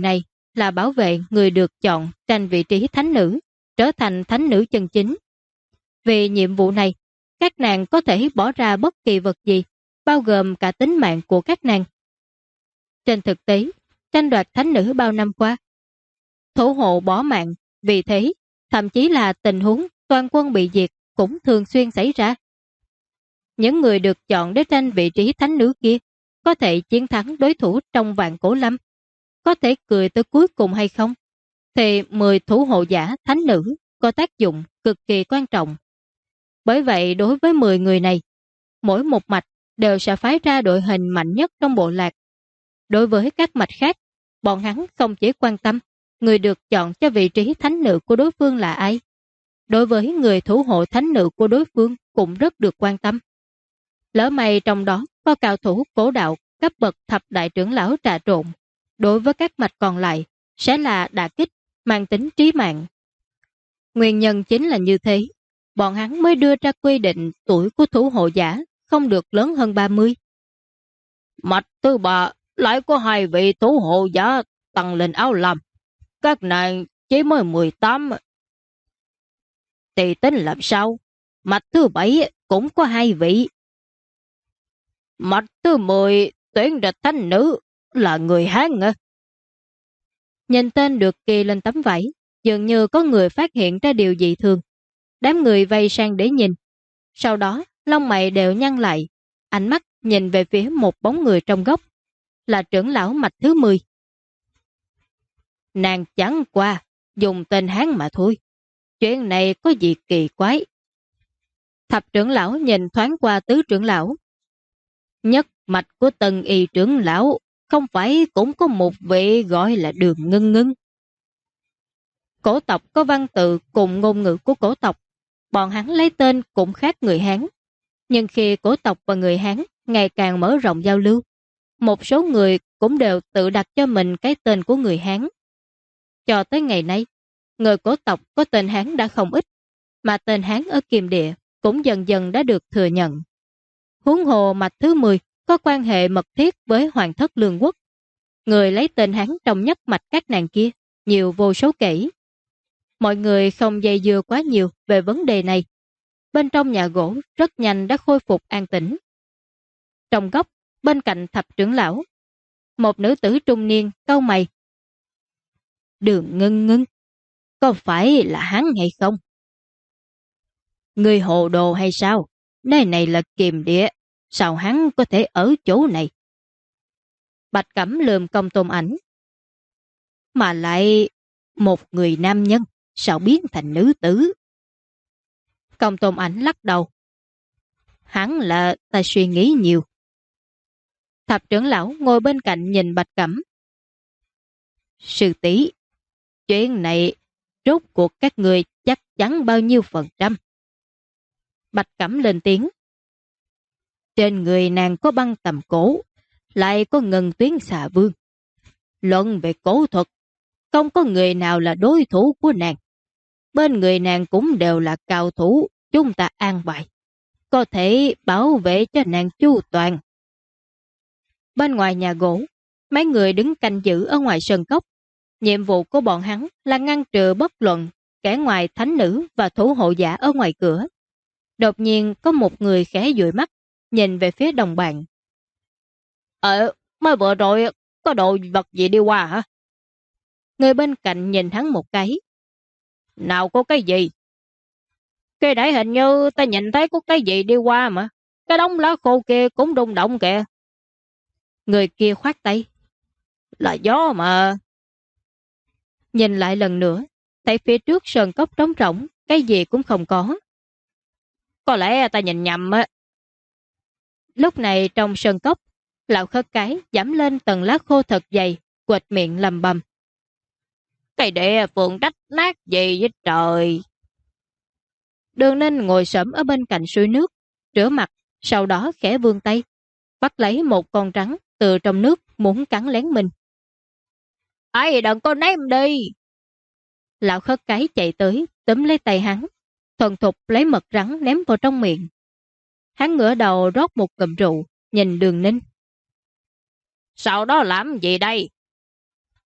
là bảo vệ người được chọn tranh vị trí thánh nữ, trở thành thánh nữ chân chính. Vì nhiệm vụ này, các nàng có thể bỏ ra bất kỳ vật gì, bao gồm cả tính mạng của các nàng. Trên thực tế, tranh đoạt thánh nữ bao năm qua, thủ hộ bỏ mạng, vì thế, thậm chí là tình huống toàn quân bị diệt cũng thường xuyên xảy ra. Những người được chọn để tranh vị trí thánh nữ kia có thể chiến thắng đối thủ trong vạn cổ lâm, có thể cười tới cuối cùng hay không, thì 10 thủ hộ giả thánh nữ có tác dụng cực kỳ quan trọng. Bởi vậy đối với 10 người này, mỗi một mạch đều sẽ phái ra đội hình mạnh nhất trong bộ lạc. Đối với các mạch khác, bọn hắn không chỉ quan tâm người được chọn cho vị trí thánh nữ của đối phương là ai. Đối với người thủ hộ thánh nữ của đối phương cũng rất được quan tâm. Lỡ may trong đó có cao thủ cổ đạo cấp bậc thập đại trưởng lão trà trộn, đối với các mạch còn lại sẽ là đả kích mang tính trí mạng. Nguyên nhân chính là như thế, bọn hắn mới đưa ra quy định tuổi của thủ hộ giả không được lớn hơn 30. Mạch thứ ba lại có 2 vị thủ hộ giả tăng lên áo lam. Các nàng chỉ mới 18. Thì tính làm sao? Mạch thứ 7 cũng có 2 vị. Mạch thứ 10 tuyển địch thánh nữ là người Hán à? Nhìn tên được ghi lên tấm vải, dường như có người phát hiện ra điều dị thường. Đám người vây sang để nhìn. Sau đó, lông mày đều nhăn lại, ánh mắt nhìn về phía một bóng người trong góc, là trưởng lão mạch thứ 10. Nàng chẳng qua, dùng tên Hán mà thôi. Chuyện này có gì kỳ quái. Thập trưởng lão nhìn thoáng qua tứ trưởng lão. Nhất mạch của Tân Y trưởng lão không phải cũng có một vị gọi là Đường Ngân Ngân. Cổ tộc có văn tự cùng ngôn ngữ của cổ tộc, bọn hắn lấy tên cũng khác người Hán. Nhưng khi cổ tộc và người Hán ngày càng mở rộng giao lưu, một số người cũng đều tự đặt cho mình cái tên của người Hán. Cho tới ngày nay, người cổ tộc có tên Hán đã không ít, mà tên Hán ở Kiềm Địa cũng dần dần đã được thừa nhận. Huống hồ mạch thứ 10 có quan hệ mật thiết với Hoàng thất Lương Quốc. Người lấy tên Hán trong nhất mạch các nàng kia, nhiều vô số kể. Mọi người không dây dưa quá nhiều về vấn đề này. Bên trong nhà gỗ rất nhanh đã khôi phục an tĩnh. Trong góc, bên cạnh thập trưởng lão, một nữ tử trung niên cau mày. Đường Ngân Ngân, có phải là hắn hay không? Người hồ đồ hay sao? Nơi này là Kiềm Địa, sao hắn có thể ở chỗ này? Bạch Cẩm lườm Công Tôn Ảnh. Mà lại một người nam nhân, sao biến thành nữ tử? Công Tôn Ảnh lắc đầu. Hắn là ta suy nghĩ nhiều. Thập trưởng lão ngồi bên cạnh nhìn Bạch Cẩm. Sư tỷ, chuyện này rốt cuộc các người chắc chắn bao nhiêu %? Bạch Cẩm lên tiếng. Trên người nàng có băng tầm cổ, lại có ngân tuyến xà vương. Luận về cổ thuật, không có người nào là đối thủ của nàng. Bên người nàng cũng đều là cao thủ, chúng ta an bài. Có thể bảo vệ cho nàng chu toàn. Bên ngoài nhà gỗ, mấy người đứng canh giữ ở ngoài sân cốc. Nhiệm vụ của bọn hắn là ngăn trừ bất luận kẻ ngoài thánh nữ và thủ hộ giả ở ngoài cửa. Đột nhiên có một người khẽ dụi mắt, nhìn về phía đồng bạn. Mới vừa rồi có đồ vật gì đi qua hả? Người bên cạnh nhìn hắn một cái. Nào có cái gì? Cái đấy hình như ta nhìn thấy có cái gì đi qua mà. Cái đống lá khô kia cũng rung động kìa. Người kia khoát tay. Là gió mà. Nhìn lại lần nữa, thấy phía trước sơn cốc trống rỗng, cái gì cũng không có. Có lẽ ta nhìn nhầm á. Lúc này trong sơn cốc, lão khất cái giảm lên tầng lá khô thật dày, quệt miệng lầm bầm. Cái địa phượng rách nát gì vậy trời? Đường Ninh ngồi xổm ở bên cạnh suối nước, rửa mặt, sau đó khẽ vươn tay, bắt lấy một con rắn từ trong nước muốn cắn lén mình. Ai đừng có ném đi. Lão khất cái chạy tới, túm lấy tay hắn, thuần thục lấy mật rắn ném vào trong miệng. Hắn ngửa đầu rót một ngụm rượu, nhìn Đường Ninh. Sau đó làm gì đây?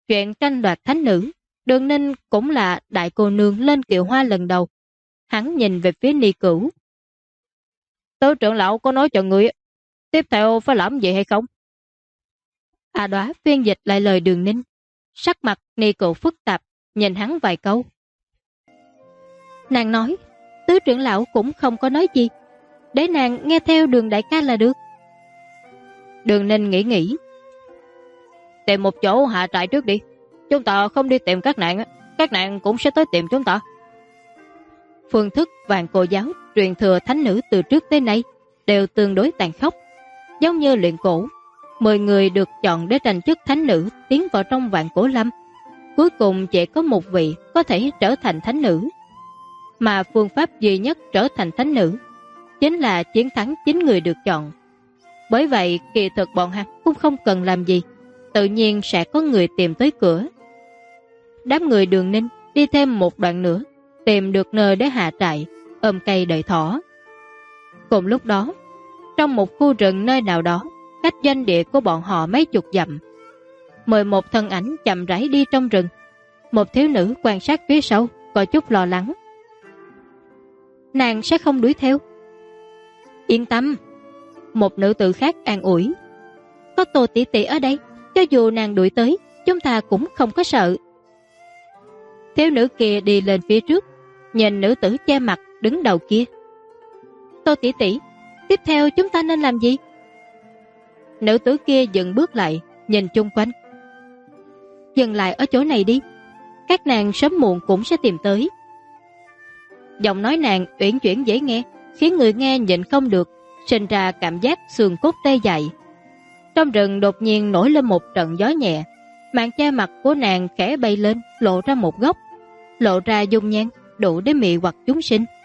chuyện tranh đoạt thánh nữ, Đường Ninh cũng là đại cô nương lên kiệu hoa lần đầu. Hắn nhìn về phía Ni Cửu. Tứ trưởng lão có nói cho người tiếp theo phải làm gì hay không? A Đóa phiên dịch lại lời Đường Ninh. Sắc mặt Ni Cửu phức tạp, nhìn hắn vài câu. Nàng nói, tứ trưởng lão cũng không có nói gì, để nàng nghe theo Đường đại ca là được. Đường Ninh nghĩ. Tìm một chỗ hạ trại trước đi. Chúng ta không đi tìm các nàng cũng sẽ tới tìm chúng ta. Phương thức vạn cổ giáo truyền thừa thánh nữ từ trước tới nay đều tương đối tàn khốc. Giống như luyện cổ, 10 người được chọn để tranh chức thánh nữ tiến vào trong vạn cổ lâm. Cuối cùng chỉ có một vị có thể trở thành thánh nữ. Mà phương pháp duy nhất trở thành thánh nữ chính là chiến thắng 9 người được chọn. Bởi vậy kỳ thực bọn hắn cũng không cần làm gì, tự nhiên sẽ có người tìm tới cửa. Đám người Đường Ninh đi thêm một đoạn nữa, tìm được nơi để hạ trại, ôm cây đợi thỏ. Cùng lúc đó, trong một khu rừng nơi nào đó, cách doanh địa của bọn họ mấy chục dặm, 11 thân ảnh chậm rãi đi trong rừng. Một thiếu nữ quan sát phía sau, có chút lo lắng. Nàng sẽ không đuổi theo. Yên tâm. Một nữ tử khác an ủi. Có Tô tỷ tỷ ở đây, cho dù nàng đuổi tới, chúng ta cũng không có sợ. Thiếu nữ kia đi lên phía trước, nhìn nữ tử che mặt đứng đầu kia. Tô tỷ tỷ, tiếp theo chúng ta nên làm gì? Nữ tử kia dừng bước lại, nhìn chung quanh. Dừng lại ở chỗ này đi, các nàng sớm muộn cũng sẽ tìm tới. Giọng nói nàng uyển chuyển dễ nghe, khiến người nghe nhịn không được, sinh ra cảm giác xương cốt tê dại. Trong rừng đột nhiên nổi lên một trận gió nhẹ, màn che mặt của nàng khẽ bay lên, lộ ra một góc, lộ ra dung nhan đủ để mị hoặc chúng sinh.